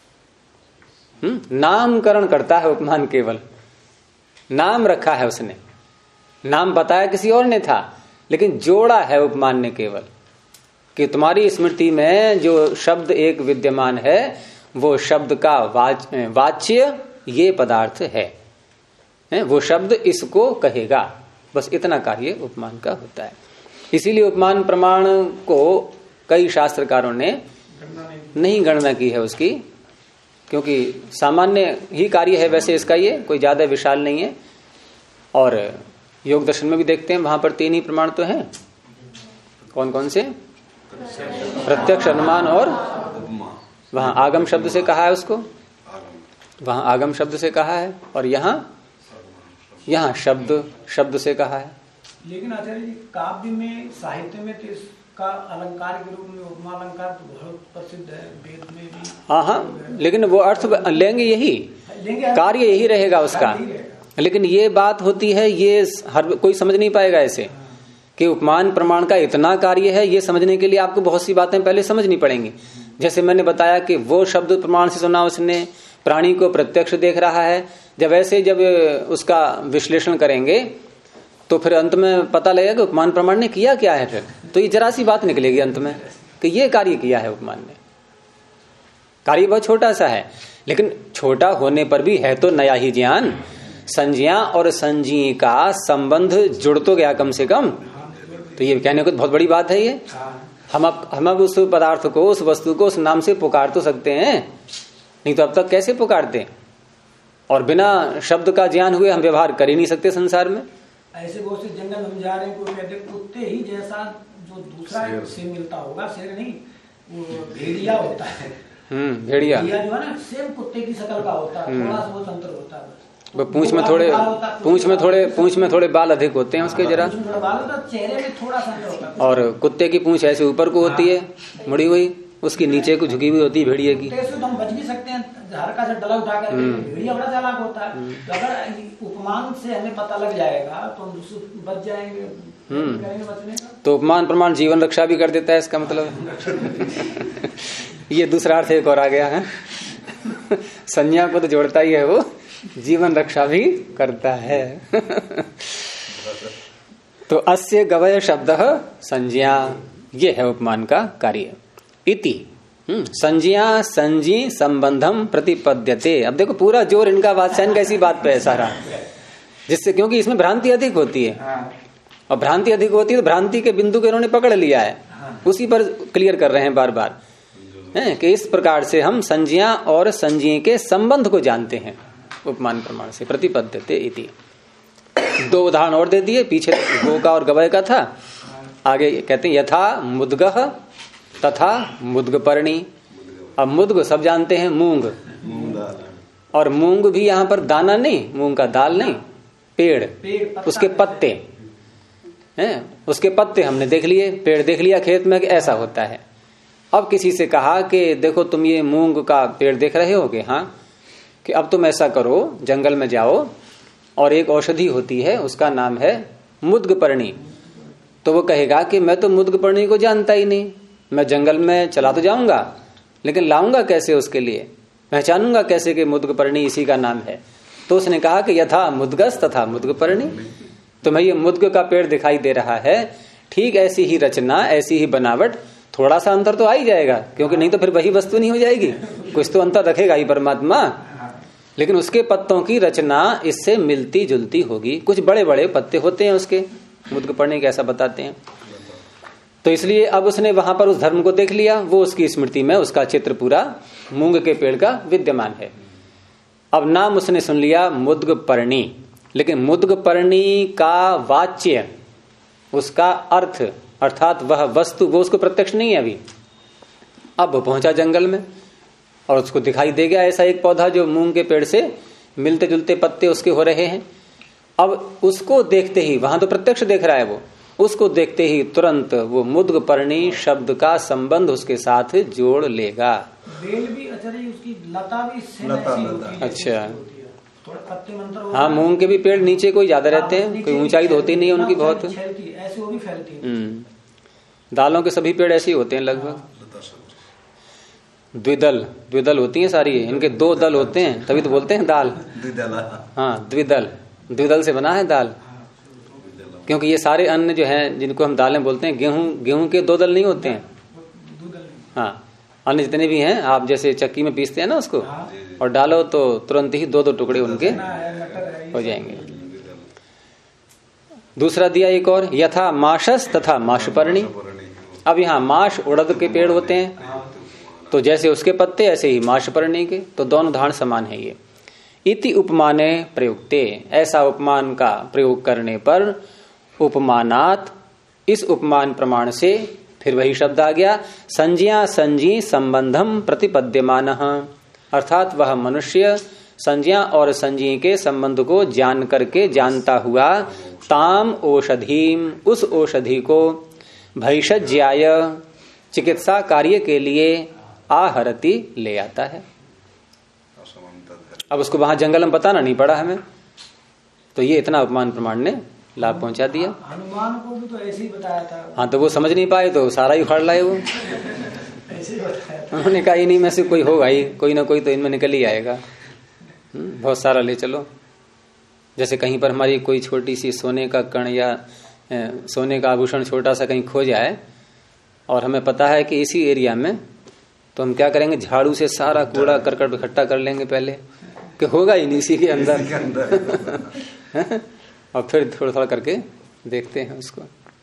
नामकरण करता है उपमान, केवल नाम रखा है उसने, नाम बताया किसी और ने था, लेकिन जोड़ा है उपमान ने केवल, कि तुम्हारी स्मृति में जो शब्द एक विद्यमान है वो शब्द का वाच्य ये पदार्थ है, वो शब्द इसको कहेगा। बस इतना कार्य उपमान का होता है। इसीलिए उपमान प्रमाण को कई शास्त्रकारों ने नहीं गणना की है उसकी, क्योंकि सामान्य ही कार्य है वैसे इसका, ये कोई ज्यादा विशाल नहीं है। और योग दर्शन में भी देखते हैं वहां पर 3 ही प्रमाण तो हैं। कौन कौन से? प्रत्यक्ष, अनुमान और वहां आगम शब्द से कहा है उसको, वहां आगम शब्द से कहा है, और यहाँ शब्द से कहा है। लेकिन आचार्य जी काव्य में, साहित्य में तो इसका अलंकार के रूप में उपमा अलंकार तो बहुत प्रसिद्ध है, वेद में भी। हाँ, लेकिन वो अर्थ लेंगे यही, कार्य यही रहेगा उसका। लेकिन ये बात होती है, ये हर कोई समझ नहीं पाएगा ऐसे कि उपमान प्रमाण का इतना कार्य है। ये समझने के लिए आपको बहुत सी बातें पहले समझनी पड़ेंगी। जैसे मैंने बताया कि वो शब्द प्रमाण से सुना उसने, प्राणी को प्रत्यक्ष देख रहा है। जब उसका विश्लेषण करेंगे तो फिर अंत में पता लगेगा कि उपमान प्रमाण ने किया क्या है। फिर तो ये जरा सी बात निकलेगी अंत में कि ये कार्य किया है उपमान ने। कार्य बहुत छोटा सा है, लेकिन छोटा होने पर भी है तो नया ही ज्ञान। संज्ञा और संजी का संबंध जुड़ तो गया कम से कम, तो ये कहने को बहुत बड़ी बात है। ये हम अब उस पदार्थ को, उस वस्तु को उस नाम से पुकार तो सकते हैं, नहीं तो अब तक कैसे पुकारते? और बिना शब्द का ज्ञान हुए हम व्यवहार कर ही नहीं सकते संसार में। ऐसे बहुत से जंगल हम जा रहे हैं, कोई कहते कुत्ते ही जैसा जो दूसरा से मिलता होगा, शेर नहीं, वो भेड़िया होता है। भेड़िया जो है ना, सेम कुत्ते की शकल का होता है, थोड़ा सा वो अंतर होता है। वो पूंछ में थोड़े बाल अधिक होते हैं उसके जरा, चेहरे में थोड़ा सा अंतर होता है। और कुत्ते की पूंछ ऐसे ऊपर को होती है मुड़ी हुई, उसकी नीचे को झुकी हुई होती है भेड़िए की। तो हम बच भी सकते हैं, हल्का सा डला उठा कर। भेड़िया बड़ा चालाक होता है, तो अगर उपमान से हमें पता लग जाएगा तो हम बच जाएंगे, करेंगे बचने का। तो उपमान प्रमाण जीवन रक्षा भी कर देता है, इसका मतलब ये दूसरा अर्थ एक और आ गया है। संज्ञा को तो जोड़ता ही है, वो जीवन रक्षा भी करता है। तो अस्य गवय शब्द संज्ञा, ये है उपमान का कार्य। इति संज्ञा संजी संबंधम प्रतिपद्यते। अब देखो पूरा जोर इनका वात्स्यायन का इसी बात पे है सारा, जिससे क्योंकि इसमें भ्रांति अधिक होती है, और भ्रांति अधिक होती है तो भ्रांति के बिंदु को इन्होंने पकड़ लिया है, उसी पर क्लियर कर रहे हैं बार बार कि इस प्रकार से हम संज्ञा और संज्ञा के संबंध को जानते हैं उपमान प्रमाण से। प्रतिपद्यते इति। 2 उदाहरण और दे दिए, पीछे गो का और गवय का था, आगे कहते हैं यथा मुद्गः तथा मुद्गपर्णी। अब मुद्ग सब जानते हैं, मूंग, और मूंग भी यहाँ पर दाना नहीं, मूंग का दाल नहीं, पेड़ उसके पत्ते हैं, उसके पत्ते हमने देख लिए, पेड़ देख लिया खेत में कि ऐसा होता है। अब किसी से कहा कि देखो तुम ये मूंग का पेड़ देख रहे होगे, हाँ, कि अब तुम ऐसा करो, जंगल में जाओ और एक औषधि होती है उसका नाम है मुद्गपर्णी। तो वो कहेगा कि मैं तो मुद्गपर्णी को जानता ही नहीं, मैं जंगल में चला तो जाऊंगा लेकिन लाऊंगा कैसे, उसके लिए पहचानूंगा कैसे कि मुद्गपर्णी इसी का नाम है। तो उसने कहा कि यथा मुद्गस तथा मुद्गपर्णी, तुम्हें ये मुद्ग का पेड़ दिखाई दे रहा है, ठीक ऐसी ही रचना, ऐसी ही बनावट, थोड़ा सा अंतर तो आ ही जाएगा, क्योंकि नहीं तो फिर वही वस्तु नहीं हो जाएगी, कुछ तो अंतर रखेगा ही परमात्मा, लेकिन उसके पत्तों की रचना इससे मिलती जुलती होगी। कुछ बड़े बड़े पत्ते होते हैं उसके, मुद्गपर्णी कैसा बताते हैं। तो इसलिए अब उसने वहां पर उस धर्म को देख लिया, वो उसकी स्मृति में उसका चित्र पूरा मूंग के पेड़ का विद्यमान है। अब नाम उसने सुन लिया मुद्गपर्णी, लेकिन मुद्गपर्णी का वाच्य, उसका अर्थ अर्थात वह वस्तु, वो उसको प्रत्यक्ष नहीं है अभी। अब वो पहुंचा जंगल में और उसको दिखाई दे गया ऐसा एक पौधा जो मूंग के पेड़ से मिलते जुलते पत्ते उसके हो रहे हैं। अब उसको देखते ही, वहां तो प्रत्यक्ष देख रहा है वो, उसको देखते ही तुरंत वो मुद्गपर्णी शब्द का संबंध उसके साथ जोड़ लेगा। बेल भी आचार्य उसकी लता भी सेम लता, ऐसी लता। होती है, अच्छा। थोड़ा पत्ते मंत्र होते हाँ, हैं। मूंग के भी पेड़ नीचे कोई ज्यादा रहते हैं, नीचे कोई ऊंचाई तो होती नहीं है उनकी बहुत। फैलती है, ऐसे वो भी फैलती है। दालों के सभी पेड़ ऐसे ही होते हैं लगभग। लता शब्द। द्विदल, द्विदल होती हैं सारी, इनके 2 दल होते हैं, तभी तो बोलते हैं दाल। द्विदला। हाँ, द्विदल, द्विदल से बना है दाल। क्योंकि ये सारे अन्न जो हैं जिनको हम दालें बोलते हैं, गेहूं के 2 दल नहीं होते हैं। हाँ, अन्य जितने भी हैं, आप जैसे चक्की में पीसते हैं ना उसको, और डालो तो तुरंत ही 2-2 टुकड़े उनके हो जाएंगे। दूसरा दिया एक और, यथा माशस तथा माशपर्णी। अब यहाँ माश उड़द के पेड़ होते हैं, तो जैसे उसके पत्ते ऐसे ही माशपर्णी के, तो दोनों उदाहरण समान है ये। इति उपमाने प्रयुक्ते, ऐसा उपमान का प्रयोग करने पर, उपमानात, इस उपमान प्रमाण से, फिर वही शब्द आ गया, संज्ञा संजी संबंधम प्रतिपद्यमान, अर्थात वह मनुष्य संज्ञा और संजी के संबंध को जान करके, जानता हुआ, ताम औषधीम, उस औषधि को, भैषज्याय, चिकित्सा कार्य के लिए, आहरति, ले आता है। अब उसको वहां जंगल में बताना नहीं पड़ा हमें, तो ये इतना उपमान प्रमाण ने लाभ पहुंचा दिया। हनुमान को भी तो ऐसे ही बताया था। हाँ, तो वो समझ नहीं पाए तो सारा ही उखाड़ लाए वो। ऐसे ही बताया था। उन्होंने कहा इन्हीं में से कोई होगा ही, कोई ना कोई तो इनमें निकल ही आएगा। बहुत सारा ले चलो। जैसे कहीं पर हमारी कोई छोटी सी सोने का कण या सोने का आभूषण छोटा सा कहीं खो जाए, और हमें पता है कि इसी एरिया में, तो हम क्या करेंगे, झाड़ू से सारा कूड़ा करकट इकट्ठा कर लेंगे पहले, कि होगा ही नहीं इसी के अंदर। और फिर थोड़ा थोड़ा करके देखते हैं उसको।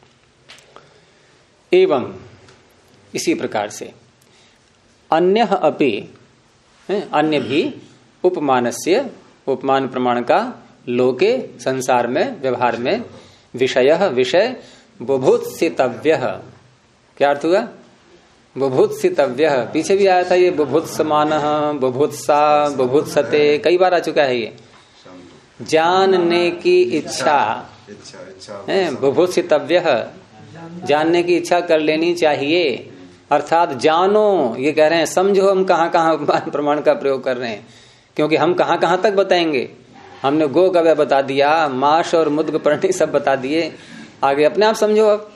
एवं इसी प्रकार से अन्य अपि, अन्य भी, उपमानस्य, उपमान प्रमाण का, लोके, संसार में, व्यवहार में, विषय, विषय, बुभुत्सितव्य, क्या अर्थ हुआ, बुभुत्सितव्य, पीछे भी आया था ये, बुभुत्समान, बुभुत्सा, बुभुत्सते, कई बार आ चुका है ये। जानने की इच्छा है, बुभुत्सितव्य, जानने की इच्छा कर लेनी चाहिए, अर्थात जानो, ये कह रहे हैं, समझो हम कहाँ कहाँ प्रमाण का प्रयोग कर रहे हैं, क्योंकि हम कहाँ कहाँ तक बताएंगे। हमने गो गव्य बता दिया, माश और मुद्गपर्णी सब बता दिए, आगे अपने आप समझो अब।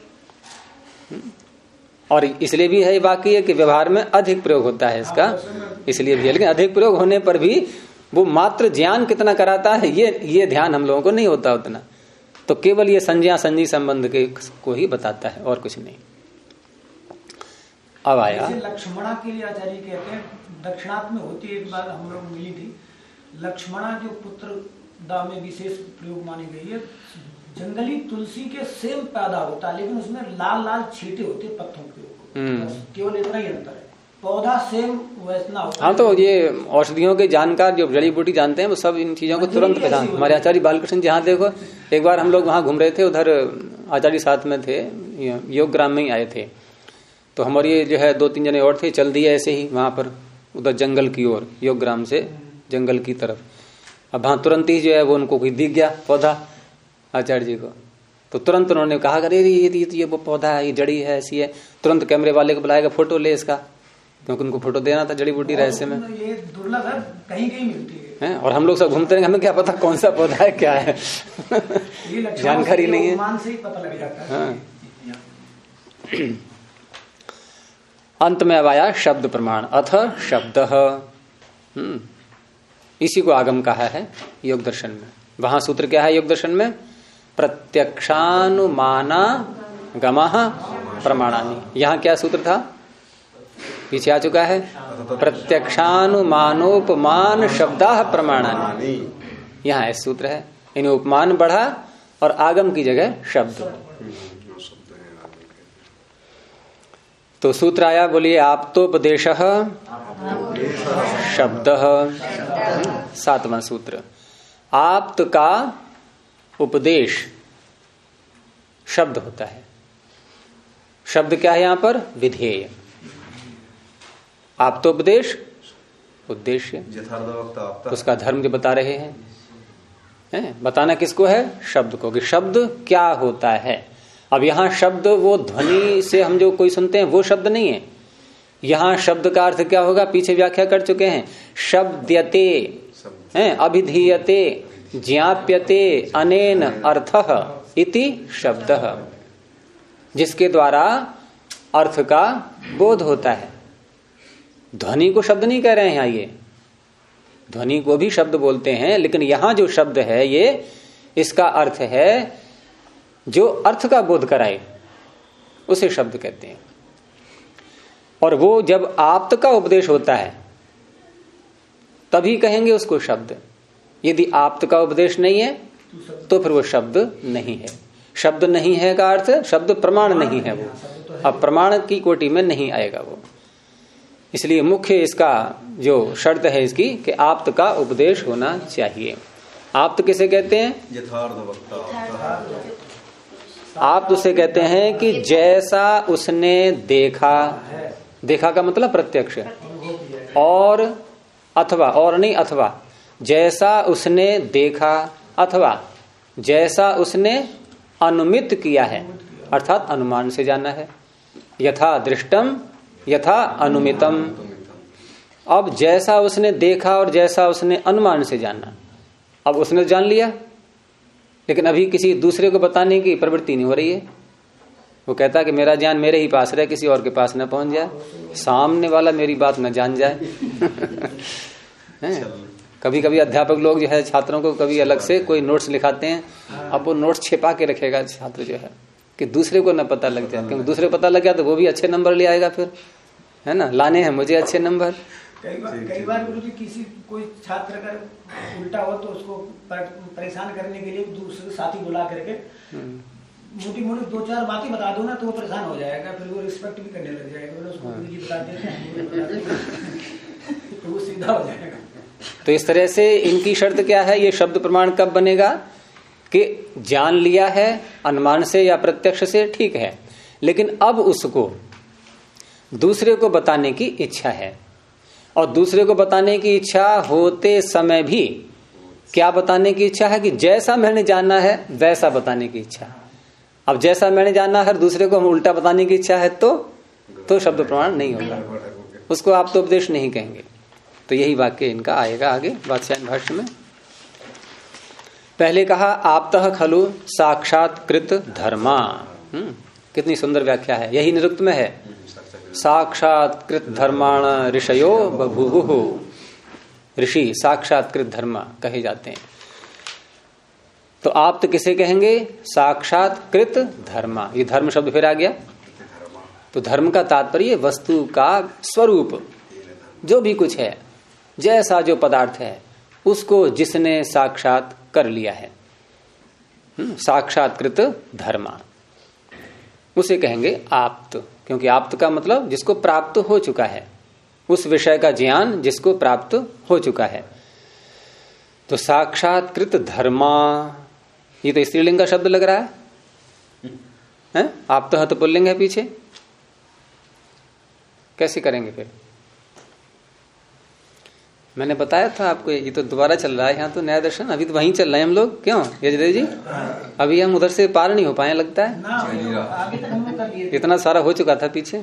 और इसलिए भी है बाकी है कि व्यवहार में अधिक प्रयोग होता है इसका, इसलिए भी है, लेकिन अधिक प्रयोग होने पर भी वो मात्र ज्ञान कितना कराता है, ये ध्यान हम लोगों को नहीं होता उतना, तो केवल ये संज्ञा संजी संबंध के को ही बताता है, और कुछ नहीं। अब आया लक्ष्मणा के लिए आचार्य कहते हैं, दक्षिणात में होती, एक बार हम लोग मिली थी, लक्ष्मणा जो पुत्र दा में विशेष प्रयोग मानी गई है। जंगली तुलसी के सेम पैदा होता है, लेकिन उसमें लाल लाल छींटे होते हैं पत्तों के ऊपर, केवल इतना ही अंतर है, पौधा सेम वैसा होता है। हाँ, तो ये औषधियों के जानकार जो जड़ी बूटी जानते हैं वो सब इन चीजों को तुरंत पहचान। हमारे आचार्य बालकृष्ण जहाँ देखो, एक बार हम लोग वहां घूम रहे थे, उधर आचार्य साथ में थे, योग ग्राम में ही आए थे, तो हमारे ये जो है 2-3 जने और थे, चल दिए ऐसे ही वहां पर, उधर जंगल की ओर, योग ग्राम से जंगल की तरफ। अब वहां तुरंत ही जो है वो उनको कोई दिख गया पौधा आचार्य जी को, तो तुरंत उन्होंने कहा, अरे ये वो पौधा है, ये जड़ी है, ऐसी है। तुरंत कैमरे वाले को बुलाएगा, फोटो ले इसका, क्योंकि उनको फोटो देना था जड़ी बूटी रहस्य में। ये दुर्लभ है, कहीं कहीं मिलती है। और हम लोग सब घूमते रहेंगे, हमें क्या पता कौन सा पौधा है, क्या है, जानकारी नहीं है। उपमान से ही पता लग जाता है। हाँ। अंत में अब आया शब्द प्रमाण, अथ शब्द, इसी को आगम कहा है योग दर्शन में। वहां सूत्र क्या है योग दर्शन में, प्रत्यक्षानुमाना गमः प्रमाणानि। यहाँ क्या सूत्र था, पीछे आ चुका है, प्रत्यक्षानुमानोपमान शब्दाः प्रमाणानि। यहाँ ऐसा सूत्र है, इन्हें उपमान बढ़ा और आगम की जगह शब्द। तो सूत्र आया, बोलिए, आप्तोपदेशः शब्दः। 7वां सूत्र, आप्त का उपदेश शब्द होता है। शब्द क्या है यहां पर, विधेय। आप्तोपदेश उद्देश्य, उसका धर्म जो बता रहे हैं। है, बताना किसको है? शब्द को, कि शब्द क्या होता है। अब यहां शब्द वो ध्वनि से हम जो कोई सुनते हैं वो शब्द नहीं है। यहां शब्द का अर्थ क्या होगा, पीछे व्याख्या कर चुके हैं। शब्द्यते है, अभिधीयते, ज्ञाप्यते अनेन अर्थः इति शब्दः, जिसके द्वारा अर्थ का बोध होता है। ध्वनि को शब्द नहीं कह रहे हैं यहां, ये ध्वनि को भी शब्द बोलते हैं, लेकिन यहां जो शब्द है ये इसका अर्थ है जो अर्थ का बोध कराए, उसे शब्द कहते हैं। और वो जब आप्त का उपदेश होता है तभी कहेंगे उसको शब्द। यदि आप्त का उपदेश नहीं है तो फिर वो शब्द नहीं है। शब्द नहीं है का अर्थ शब्द प्रमाण नहीं है वो, अब प्रमाण की कोटि में नहीं आएगा वो। इसलिए मुख्य इसका जो शर्त है इसकी कि आप्त का उपदेश होना चाहिए। आप्त किसे कहते हैं? यथार्थ वक्ता। आप्त उसे कहते हैं कि जैसा उसने देखा, देखा का मतलब प्रत्यक्ष, और अथवा, और नहीं अथवा, जैसा उसने देखा अथवा जैसा उसने अनुमित किया है, अर्थात अनुमान से जाना है। यथा दृष्टम यथा अनुमितम। अब जैसा उसने देखा और जैसा उसने अनुमान से जाना, अब उसने जान लिया, लेकिन अभी किसी दूसरे को बताने की प्रवृत्ति नहीं हो रही है। वो कहता कि मेरा ज्ञान मेरे ही पास रहे, किसी और के पास न पहुंच जाए, सामने वाला मेरी बात न जान जाए। कभी कभी अध्यापक लोग जो है छात्रों को कभी अलग से कोई नोट्स लिखाते हैं, अब वो नोट्स छिपा के रखेगा छात्र जो है, कि दूसरे को न पता लग जाए, क्योंकि दूसरे को पता लग गया तो वो भी अच्छे नंबर ले आएगा फिर, है ना, लाने हैं मुझे अच्छे नंबर। कई बार गुरुजी किसी कोई छात्र अगर उल्टा हो तो उसको परेशान करने के लिए दूसरे साथी बुला करके मोटी मोटी 2-4 बातें बता दो ना तो वो परेशान हो जाएगा, फिर वो रिस्पेक्ट भी करने लग जाएगा, फिर उसको गुरुजी बताते हैं तो वो सीधा हो जाएगा। तो इस तरह से इनकी शर्त क्या है? ये शब्द प्रमाण कब बनेगा कि जान लिया है अनुमान से या प्रत्यक्ष से, ठीक है, लेकिन अब उसको दूसरे को बताने की इच्छा है, और दूसरे को बताने की इच्छा होते समय भी क्या बताने की इच्छा है कि जैसा मैंने जाना है वैसा बताने की इच्छा। अब जैसा मैंने जाना है दूसरे को हम उल्टा बताने की इच्छा है तो शब्द प्रमाण नहीं होगा, उसको आप तो उपदेश नहीं कहेंगे। तो यही वाक्य इनका आएगा आगे वात्स्यायन भाष्य में। पहले कहा आप्तः खलु साक्षात्कृत धर्मा, कितनी सुंदर व्याख्या है, यही निरुक्त में है। साक्षात्कृत धर्माण ऋषयो बभूवुः, ऋषि साक्षात्कृत धर्मा कहे जाते हैं। तो आप्त किसे कहेंगे? साक्षात्कृत धर्मा। ये धर्म शब्द फिर आ गया। तो धर्म का तात्पर्य वस्तु का स्वरूप, जो भी कुछ है, जैसा जो पदार्थ है उसको जिसने साक्षात कर लिया है, साक्षात्कृत धर्मा, उसे कहेंगे आप्त। क्योंकि आप्त का मतलब जिसको प्राप्त हो चुका है, उस विषय का ज्ञान जिसको प्राप्त हो चुका है। तो साक्षात्कृत धर्मा, ये तो स्त्रीलिंग का शब्द लग रहा है? आप्त तो पुल्लिंग है पीछे, कैसे करेंगे फिर? मैंने बताया था आपको, ये तो दोबारा चल रहा है यहाँ तो नया दर्शन, अभी तो वहीं चल रहे हैं हम लोग। क्यों यजदेव जी, अभी हम उधर से पार नहीं हो पाए लगता है, इतना सारा हो चुका था पीछे।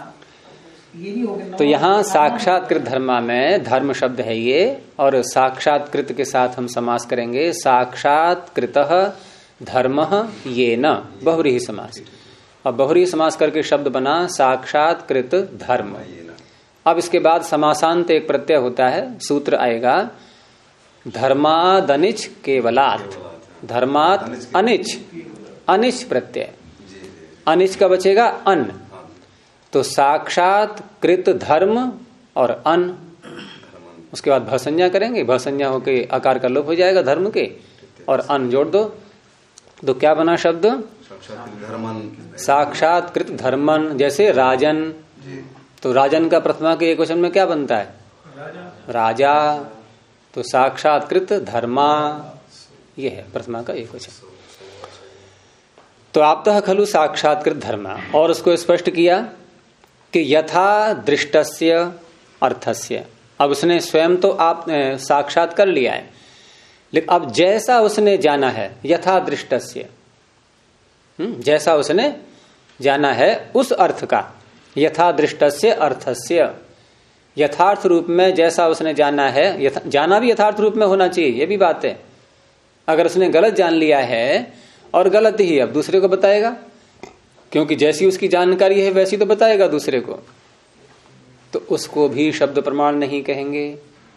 तो यहाँ साक्षात्कृत धर्मा में धर्म शब्द है ये, और साक्षात्कृत के साथ हम समास करेंगे साक्षात्कृतः धर्मः येन, बहुव्रीहि समास। और बहुव्रीहि समास करके शब्द बना साक्षात्कृत धर्म। अब इसके बाद समासांत एक प्रत्यय होता है, सूत्र आएगा धर्मादनिच केवलात्, धर्मात् अनिच, अनिच प्रत्यय, अनिच का बचेगा अन। तो साक्षात कृत धर्म और अन, उसके बाद भसंज्ञा करेंगे, भसंज्ञा होके आकार का लोप हो जाएगा धर्म के, और अन जोड़ दो तो क्या बना शब्द? साक्षात्कृत धर्मन। जैसे राजन, तो राजन का प्रथमा के एक वचन में क्या बनता है? राजा। तो साक्षात्कृत धर्मा, ये है प्रथमा का एक वचन। तो आप्तः खलु साक्षात्कृत धर्मा, और उसको स्पष्ट किया कि यथा दृष्टस्य अर्थस्य। अब उसने स्वयं तो आप साक्षात कर लिया है, लेकिन अब जैसा उसने जाना है, यथा दृष्टस्य, जैसा उसने जाना है उस अर्थ का, यथा दृष्टस्य अर्थस्य, यथार्थ रूप में जैसा उसने जाना है, जाना भी यथार्थ रूप में होना चाहिए, ये भी बात है। अगर उसने गलत जान लिया है और गलत ही अब दूसरे को बताएगा, क्योंकि जैसी उसकी जानकारी है वैसी तो बताएगा दूसरे को, तो उसको भी शब्द प्रमाण नहीं कहेंगे।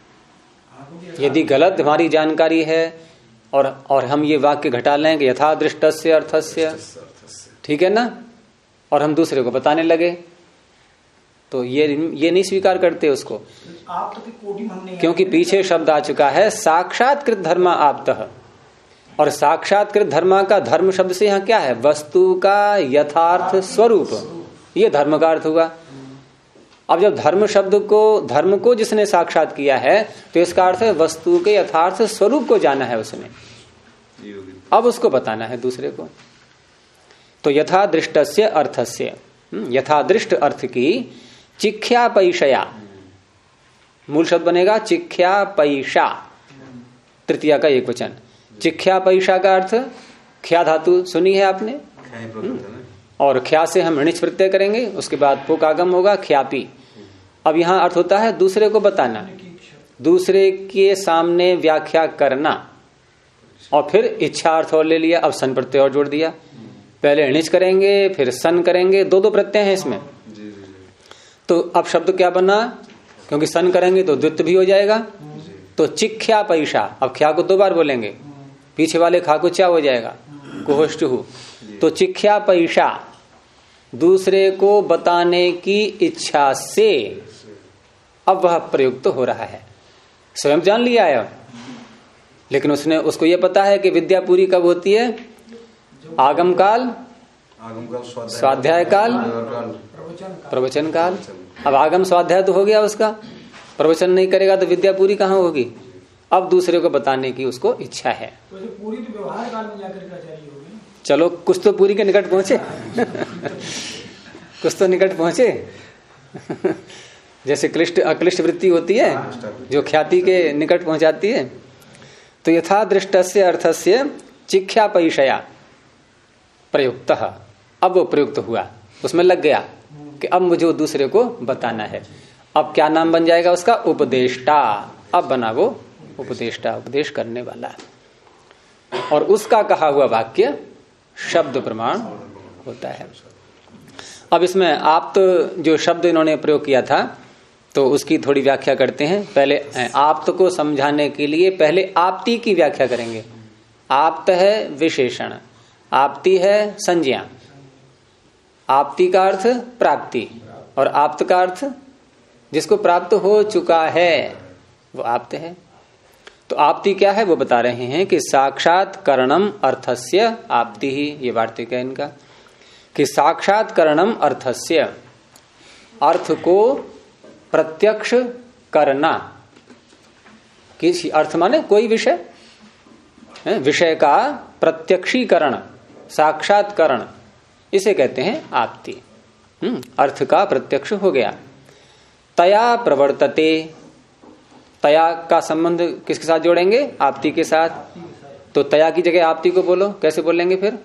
यदि गलत हमारी जानकारी है और हम ये वाक्य घटा लें कि यथा दृष्टस्य अर्थस्य, ठीक है ना, और हम दूसरे को बताने लगे, तो ये नहीं स्वीकार करते उसको, क्योंकि पीछे शब्द आ चुका है साक्षात्कृत धर्म आप्तः, और साक्षात्कृत धर्म का धर्म शब्द से यहाँ क्या है, वस्तु का यथार्थ स्वरूप, ये धर्म का अर्थ हुआ। अब जब धर्म शब्द को, धर्म को जिसने साक्षात किया है, तो इसका अर्थ है वस्तु के यथार्थ स्वरूप को जाना है उसने, अब उसको बताना है दूसरे को। तो यथा दृष्टस्य अर्थस्य, यथा दृष्ट अर्थ की चिख्यापैषया, मूल शब्द बनेगा चिख्यापैषा, तृतीया का एक वचन। चिख्यापैषा का अर्थ ख्या धातु सुनी है आपने, और ख्या से हम ऋणिच प्रत्यय करेंगे, उसके बाद पुक आगम होगा ख्यापी। अब यहां अर्थ होता है दूसरे को बताना, दूसरे के सामने व्याख्या करना, और फिर इच्छा अर्थ और ले लिया, अब सन प्रत्यय और जोड़ दिया। पहले ऋणिच करेंगे फिर सन करेंगे, दो प्रत्यय हैं इसमें। तो अब शब्द क्या बना, क्योंकि सन करेंगे तो द्वित्व भी हो जाएगा, तो चिख्या पैषा, अब ख्या को 2 बार बोलेंगे, पीछे वाले खा को च्या हो जाएगा, कुहोष्टुहु। तो चिख्या पैषा, दूसरे को बताने की इच्छा से अब वह प्रयुक्त हो रहा है। स्वयं जान लिया है, लेकिन उसको यह पता है कि विद्या पूरी कब होती है, आगम काल, स्वाध्याय काल, प्रवचन काल। अब आगम स्वाध्याय तो हो गया उसका, प्रवचन नहीं करेगा तो विद्या पूरी कहाँ होगी। अब दूसरे को बताने की उसको इच्छा है, तो पूरी तो व्यवहार काल में जाकर आचार्य होगी। चलो कुछ तो पूरी के निकट पहुंचे कुछ तो निकट पहुंचे जैसे क्लिष्ट अक्लिष्ट वृत्ति होती है जो ख्याति के निकट पहुंचाती है। तो यथा दृष्टस्य अर्थस्य चिख्यापैषया प्रयुक्त, अब वो प्रयुक्त हुआ, उसमें लग गया कि अब मुझे दूसरे को बताना है। अब क्या नाम बन जाएगा उसका, उपदेष्टा। अब बना वो उपदेष्टा, उपदेश करने वाला, और उसका कहा हुआ वाक्य शब्द प्रमाण होता है। अब इसमें आप्त जो शब्द इन्होंने प्रयोग किया था, तो उसकी थोड़ी व्याख्या करते हैं। पहले आप्त को समझाने के लिए पहले आप्ति की व्याख्या करेंगे। आप्त है विशेषण, आप्ति है संज्ञा। आप्ति का अर्थ प्राप्ति, और आप्त का अर्थ जिसको प्राप्त हो चुका है वो आप्त है। तो आप्ति क्या है वो बता रहे हैं कि साक्षात्करणम अर्थस्य आप्ति ही, ये वार्तिक है इनका, कि साक्षात्करणम अर्थस्य, अर्थ को प्रत्यक्ष करना। किसी अर्थ माने कोई विषय, विषय का प्रत्यक्षीकरण, साक्षात्करण, इसे कहते हैं आप्ति। अर्थ का प्रत्यक्ष हो गया। तया प्रवर्तते, तया का संबंध किसके साथ जोड़ेंगे, आप्ति के साथ। तो तया की जगह आप्ति को बोलो, कैसे बोलेंगे फिर,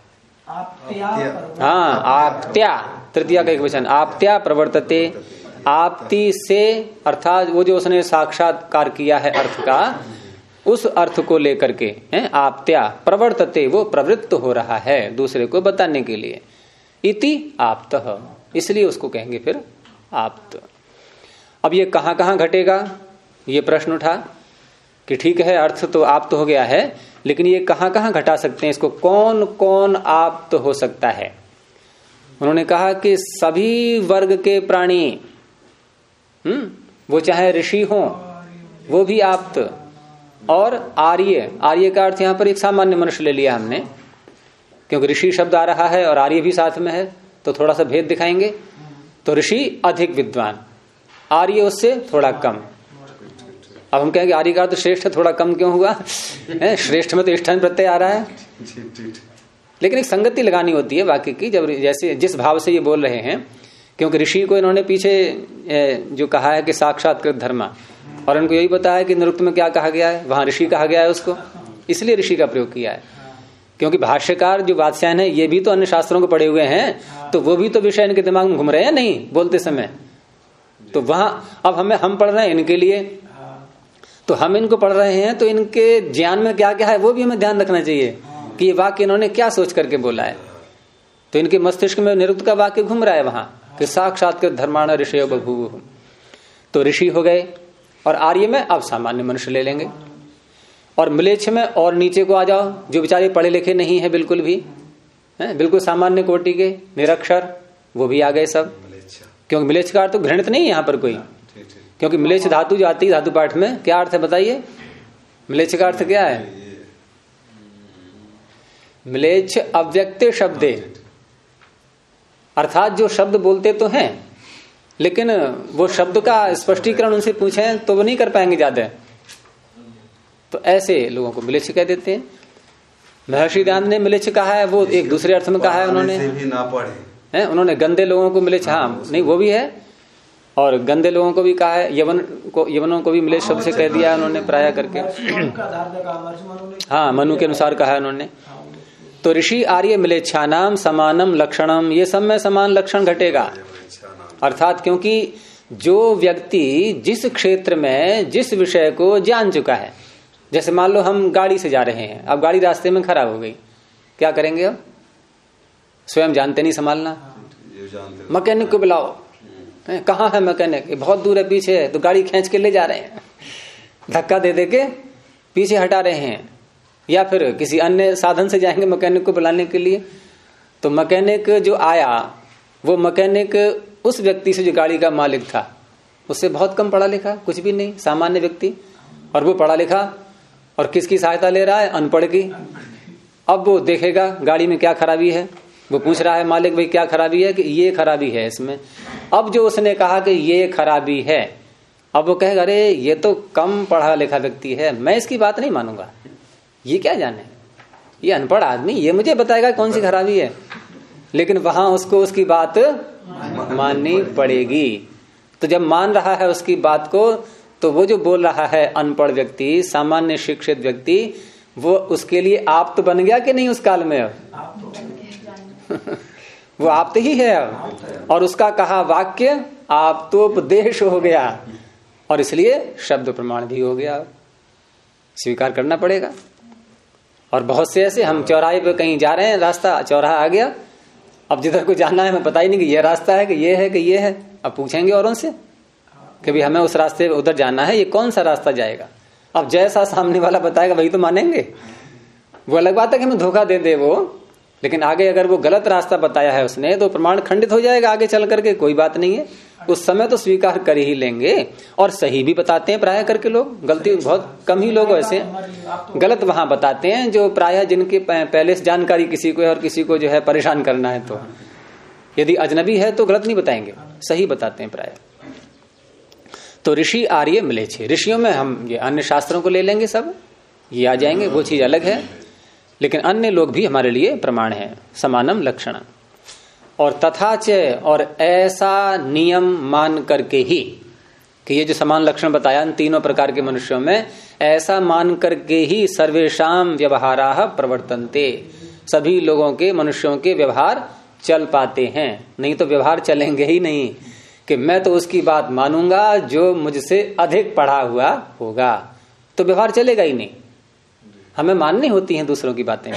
हाँ आप्त्या, तृतीया का एक वचन, आप्त्या प्रवर्तते। आप्ति से अर्थात वो जो उसने साक्षात्कार किया है अर्थ का, उस अर्थ को लेकर के है आप्त्या प्रवर्तते, वो प्रवृत्त हो रहा है दूसरे को बताने के लिए। इति आप्तः, इसलिए उसको कहेंगे फिर आप्त। अब ये कहाँ कहाँ घटेगा, ये प्रश्न उठा कि ठीक है अर्थ तो आप्त हो गया है, लेकिन ये कहाँ कहाँ घटा सकते हैं, इसको कौन कौन आप्त हो सकता है। उन्होंने कहा कि सभी वर्ग के प्राणी, वो चाहे ऋषि हो वो भी आप्त, और आर्य, आर्य का अर्थ यहां पर एक सामान्य मनुष्य ले लिया हमने, क्योंकि ऋषि शब्द आ रहा है और आर्य भी साथ में है, तो थोड़ा सा भेद दिखाएंगे। तो ऋषि अधिक विद्वान, आर्य उससे थोड़ा कम। अब हम कहेंगे आर्य का अर्थ श्रेष्ठ, थोड़ा कम क्यों हुआ, श्रेष्ठ में तो इष्टन प्रत्यय आ रहा है, लेकिन एक संगति लगानी होती है वाक्य की, जब जैसे जिस भाव से ये बोल रहे हैं। क्योंकि ऋषि को इन्होंने पीछे जो कहा है कि साक्षात्कृत धर्म, और उनको यही बताया कि निरुक्त में क्या कहा गया है, वहां ऋषि कहा गया है उसको, इसलिए ऋषि का प्रयोग किया है। क्योंकि भाष्यकार जो वात्स्यायन है ये भी तो अन्य शास्त्रों को पढ़े हुए हैं, तो वो भी तो विषय इनके दिमाग में घूम रहे हैं नहीं बोलते समय। तो वहां अब हम पढ़ रहे हैं इनके लिए, तो हम इनको पढ़ रहे हैं तो इनके ज्ञान में क्या क्या है वो भी हमें ध्यान रखना चाहिए कि ये वाक्य इन्होंने क्या सोच करके बोला है। तो इनके मस्तिष्क में निरुक्त का वाक्य घूम रहा है वहां कि साक्षात के धर्माण ऋषयो बभूव। तो ऋषि हो गए, और आर्य में अब सामान्य मनुष्य ले लेंगे, और म्लेच्छ में और नीचे को आ जाओ जो बेचारे पढ़े लिखे नहीं है बिल्कुल भी, है बिल्कुल सामान्य कोटि के निरक्षर, वो भी आ गए सब। क्योंकि म्लेच्छ का अर्थ तो घृणित नहीं है यहाँ पर कोई, क्योंकि म्लेच्छ धातु जो आती है धातु पाठ में, क्या अर्थ है बताइए? म्लेच्छ का अर्थ क्या है? म्लेच्छ अव्यक्त शब्दे, अर्थात जो शब्द बोलते तो हैं लेकिन वो शब्द का स्पष्टीकरण उनसे पूछें तो वो नहीं कर पाएंगे ज्यादा, तो ऐसे लोगों को म्लेच्छ कह देते हैं। महर्षि दयानंद ने म्लेच्छ कहा है, वो एक दूसरे अर्थ में कहा है उन्होंने, भी ना पढ़े है उन्होंने गंदे लोगों को म्लेच्छ, हाँ नहीं वो भी है, और गंदे लोगों को भी कहा है, यवनों को भी म्लेच्छ शब्द से कह दिया है उन्होंने प्राय करके, हाँ मनु के अनुसार कहा है उन्होंने। तो ऋषि आर्य म्लेच्छानाम समानम लक्षणम, ये सब में समान लक्षण घटेगा। अर्थात क्योंकि जो व्यक्ति जिस क्षेत्र में जिस विषय को जान चुका है, जैसे मान लो हम गाड़ी से जा रहे हैं, अब गाड़ी रास्ते में खराब हो गई, क्या करेंगे? अब स्वयं जानते नहीं संभालना, मैकेनिक को बुलाओ, कहाँ है मैकेनिक? बहुत दूर है, पीछे है, तो गाड़ी खींच के ले जा रहे हैं, धक्का दे दे के पीछे हटा रहे हैं, या फिर किसी अन्य साधन से जाएंगे मैकेनिक को बुलाने के लिए। तो मैकेनिक जो आया वो मैकेनिक उस व्यक्ति से जो गाड़ी का मालिक था उससे बहुत कम पढ़ा लिखा, कुछ भी नहीं, सामान्य व्यक्ति, और वो पढ़ा लिखा, और किसकी सहायता ले रहा है? अनपढ़ की। अब वो देखेगा गाड़ी में क्या खराबी है, वो पूछ रहा है मालिक भाई क्या खराबी है, कि ये खराबी है इसमें। अब जो उसने कहा कि ये खराबी है, अब वो कहेगा अरे ये तो कम पढ़ा लिखा व्यक्ति है, मैं इसकी बात नहीं मानूंगा, ये क्या जाने, ये अनपढ़ आदमी, ये मुझे बताएगा कौन सी खराबी है। लेकिन वहां उसको उसकी बात माननी पड़ेगी। तो जब मान रहा है उसकी बात को, तो वो जो बोल रहा है अनपढ़ व्यक्ति, सामान्य शिक्षित व्यक्ति, वो उसके लिए आप्त बन गया कि नहीं उस काल में? अब वो आप्त ही है अब, और उसका कहा वाक्य आप्तोपदेश हो गया, और इसलिए शब्द प्रमाण भी हो गया, स्वीकार करना पड़ेगा। और बहुत से ऐसे, हम चौराहे पे कहीं जा रहे हैं, रास्ता चौराहा आ गया, अब जिधर को जाना है हमें पता ही नहीं कि ये रास्ता है कि ये है कि ये है। अब पूछेंगे औरों से कि भाई हमें उस रास्ते उधर जाना है, ये कौन सा रास्ता जाएगा? अब जैसा सामने वाला बताएगा वही तो मानेंगे। वो अलग बात है कि हमें धोखा दे दे वो, लेकिन आगे अगर वो गलत रास्ता बताया है उसने तो प्रमाण खंडित हो जाएगा आगे चल करके, कोई बात नहीं है, उस समय तो स्वीकार कर ही लेंगे। और सही भी बताते हैं प्राय करके लोग, गलती बहुत कम ही लोग ऐसे गलत वहां बताते हैं जो प्राय जिनके पहले से जानकारी किसी को है और किसी को जो है परेशान करना है, तो यदि अजनबी है तो गलत नहीं बताएंगे, सही बताते हैं प्राय। तो ऋषि आर्य म्लेच्छ, ऋषियों में हम ये अन्य शास्त्रों को ले लेंगे, सब ये आ जाएंगे, वो चीज अलग है, लेकिन अन्य लोग भी हमारे लिए प्रमाण है, समानम लक्षण। और तथा च, और ऐसा नियम मान करके ही, कि ये जो समान लक्षण बताया इन तीनों प्रकार के मनुष्यों में, ऐसा मान करके ही सर्वेषाम व्यवहाराः प्रवर्तन्ते, सभी लोगों के मनुष्यों के व्यवहार चल पाते हैं। नहीं तो व्यवहार चलेंगे ही नहीं, कि मैं तो उसकी बात मानूंगा जो मुझसे अधिक पढ़ा हुआ होगा, तो व्यवहार चलेगा ही नहीं, हमें माननी होती हैं दूसरों की बातें।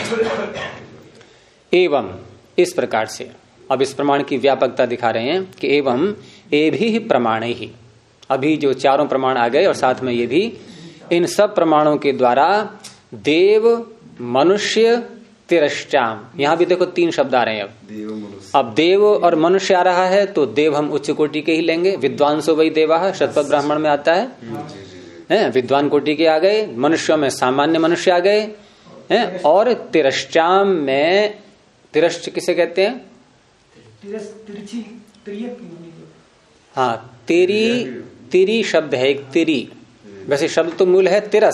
एवं इस प्रकार से अब इस प्रमाण की व्यापकता दिखा रहे हैं कि एवं एभी ही प्रमाण ही, अभी जो चारों प्रमाण आ गए और साथ में ये भी, इन सब प्रमाणों के द्वारा देव मनुष्य तिरश्चाम, यहां भी देखो तीन शब्द आ रहे हैं अब देव और मनुष्य आ रहा है, तो देव हम उच्च कोटि के ही लेंगे, विद्वांसो वही देवा शतपथ ब्राह्मण में आता है, विद्वान कोटि के आ गए, मनुष्यों में सामान्य मनुष्य आ गए हैं, और तिरश्चाम में, तिरश्च किसे कहते हैं? हाँ, तिरी शब्द है एक, तिरी, वैसे शब्द तो मूल है तिरस,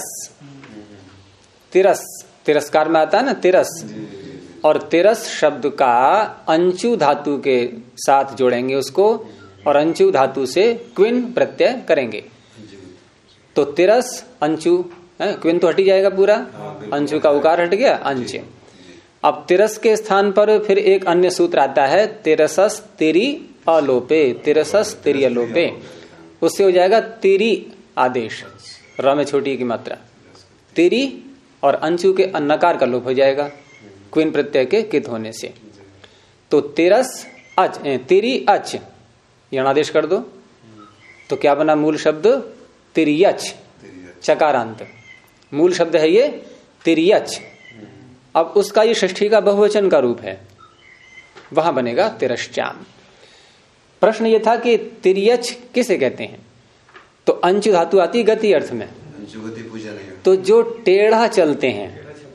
तिरस्कार में आता है ना तिरस, और तिरस शब्द का अंचु धातु के साथ जोड़ेंगे उसको, और अंचु धातु से क्विन प्रत्यय करेंगे, तो तिरस अंचु है, क्विन तो हटी जाएगा पूरा, अंचु का उकार हट गया, अंच। अब तिरस के स्थान पर फिर एक अन्य सूत्र आता है, तिरसस तेरी अलोपे, तिरसस तेरी अलोपे, उससे हो जाएगा तेरी आदेश, र में छोटी की मात्रा, तेरी और अंचु के अन्नकार का लोप हो जाएगा क्विन प्रत्यय के कित होने से। तो तिरस अच, तेरी अच यणादेश कर दो तो क्या बना मूल शब्द, तिरियच, चकारांत मूल शब्द है ये तिरियच। अब उसका ये षष्ठी का बहुवचन का रूप है, वहां बनेगा तिरश्चाम। प्रश्न ये था कि तिरियच किसे कहते हैं, तो अंचु धातु आती गति अर्थ में, तो जो टेढ़ा चलते हैं,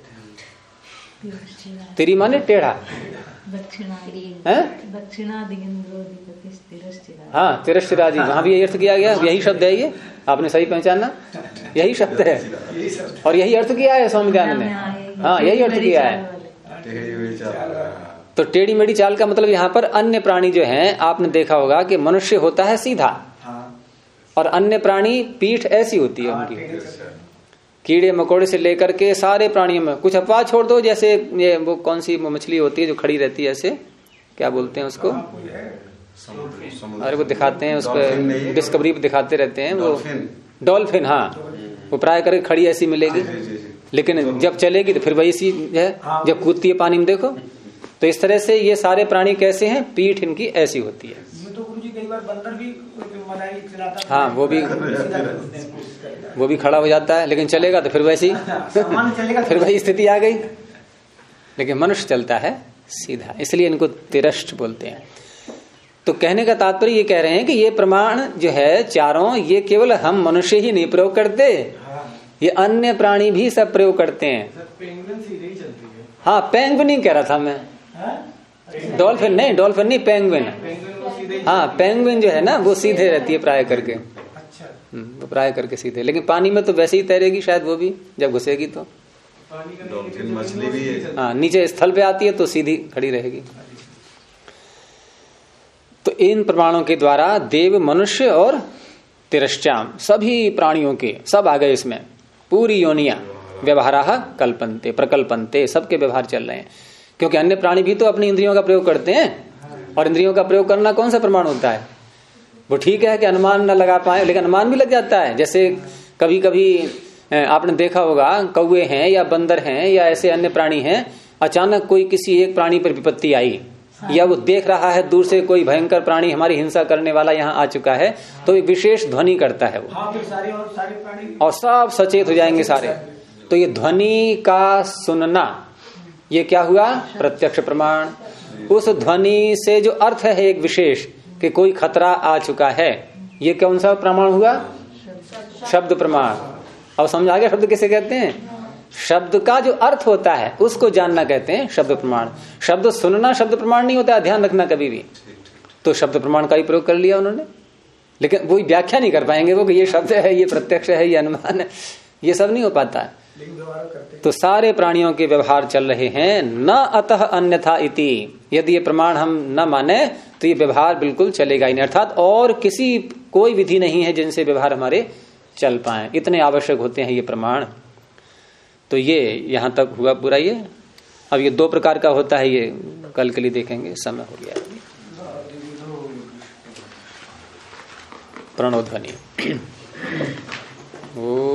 तिरी माने टेढ़ा, हाँ तिरश्चिरा जी, वहां भी यही अर्थ किया गया, यही शब्द है ये, आपने सही पहचाना, यही शब्द है और यही अर्थ किया है स्वामी दयानंद ने, हाँ यही अर्थ किया है। तो टेढ़ी मेढ़ी चाल का मतलब यहाँ पर अन्य प्राणी जो हैं, आपने देखा होगा कि मनुष्य होता है सीधा और अन्य प्राणी पीठ ऐसी होती है उनकी, कीड़े मकोड़े से लेकर के सारे प्राणियों में, कुछ अपवाद छोड़ दो, जैसे ये वो कौन सी मछली होती है जो खड़ी रहती है ऐसे, क्या बोलते हैं उसको, अरे वो दिखाते हैं उस पर डिस्कवरी पे दिखाते रहते हैं वो, डॉल्फिन, हाँ वो प्राय करके खड़ी ऐसी मिलेगी, लेकिन जब चलेगी तो फिर वही सी है, जब कूदती है पानी में देखो। तो इस तरह से ये सारे प्राणी कैसे हैं, पीठ इनकी ऐसी होती है। तो गुरुजी कई बार बंदर भी मलाई चलाता, हाँ वो भी खड़ा हो जाता है, लेकिन चलेगा तो फिर वैसी फिर वही स्थिति आ गई, लेकिन मनुष्य चलता है सीधा, इसलिए इनको तिरष्ट बोलते हैं। तो कहने का तात्पर्य ये कह रहे हैं कि ये प्रमाण जो है चारों, ये केवल हम मनुष्य ही नहीं प्रयोग करते, ये अन्य प्राणी भी सब प्रयोग करते हैं। हाँ पेंगुइन ही कह रहा था मैं, डॉल्फिन नहीं, पेंगुइन, हाँ पेंगुइन जो है ना वो सीधे रहती है प्राय करके, वो प्राय करके सीधे, लेकिन पानी में तो वैसे ही तैरेगी शायद वो भी, जब घुसेगी तो डॉल्फिन मछली भी है, हाँ नीचे स्थल पे आती है तो सीधी खड़ी रहेगी। तो इन प्रमाणों के द्वारा देव, मनुष्य और तिरश्चाम सभी प्राणियों के सब आ गए इसमें, पूरी योनिया व्यवहाराः कल्पन्ते प्रकल्पन्ते, सबके व्यवहार चल रहे हैं, क्योंकि अन्य प्राणी भी तो अपनी इंद्रियों का प्रयोग करते हैं, और इंद्रियों का प्रयोग करना कौन सा प्रमाण होता है, वो ठीक है कि अनुमान न लगा पाए, लेकिन अनुमान भी लग जाता है। जैसे कभी कभी आपने देखा होगा, कौवे हैं या बंदर हैं या ऐसे अन्य प्राणी हैं, अचानक कोई किसी एक प्राणी पर विपत्ति आई, या वो देख रहा है दूर से कोई भयंकर प्राणी हमारी हिंसा करने वाला यहाँ आ चुका है, तो एक विशेष ध्वनि करता है वो, और सब सचेत हो जाएंगे सारे। तो ये ध्वनि का सुनना, ये क्या हुआ, प्रत्यक्ष प्रमाण। उस ध्वनि से जो अर्थ है एक विशेष कि कोई खतरा आ चुका है, ये कौन सा प्रमाण हुआ, शब्द प्रमाण। अब समझ आ गया शब्द किसे कहते हैं, शब्द का जो अर्थ होता है उसको जानना कहते हैं शब्द प्रमाण। शब्द सुनना शब्द प्रमाण नहीं होता है, ध्यान रखना कभी भी। तो शब्द प्रमाण का ही प्रयोग कर लिया उन्होंने, लेकिन वो व्याख्या नहीं कर पाएंगे वो कि ये शब्द है, ये प्रत्यक्ष है, ये अनुमान है, ये सब नहीं हो पाता है। तो सारे प्राणियों के व्यवहार चल रहे हैं, न अतः अन्यथा इति, यदि ये प्रमाण हम न माने तो ये व्यवहार बिल्कुल चलेगा ही नहीं, अर्थात और किसी कोई विधि नहीं है जिनसे व्यवहार हमारे चल पाए, इतने आवश्यक होते हैं ये प्रमाण। तो ये यहां तक हुआ पूरा ये। अब ये दो प्रकार का होता है, ये कल के लिए देखेंगे, समय हो गया। प्रणव ध्वनि। ओ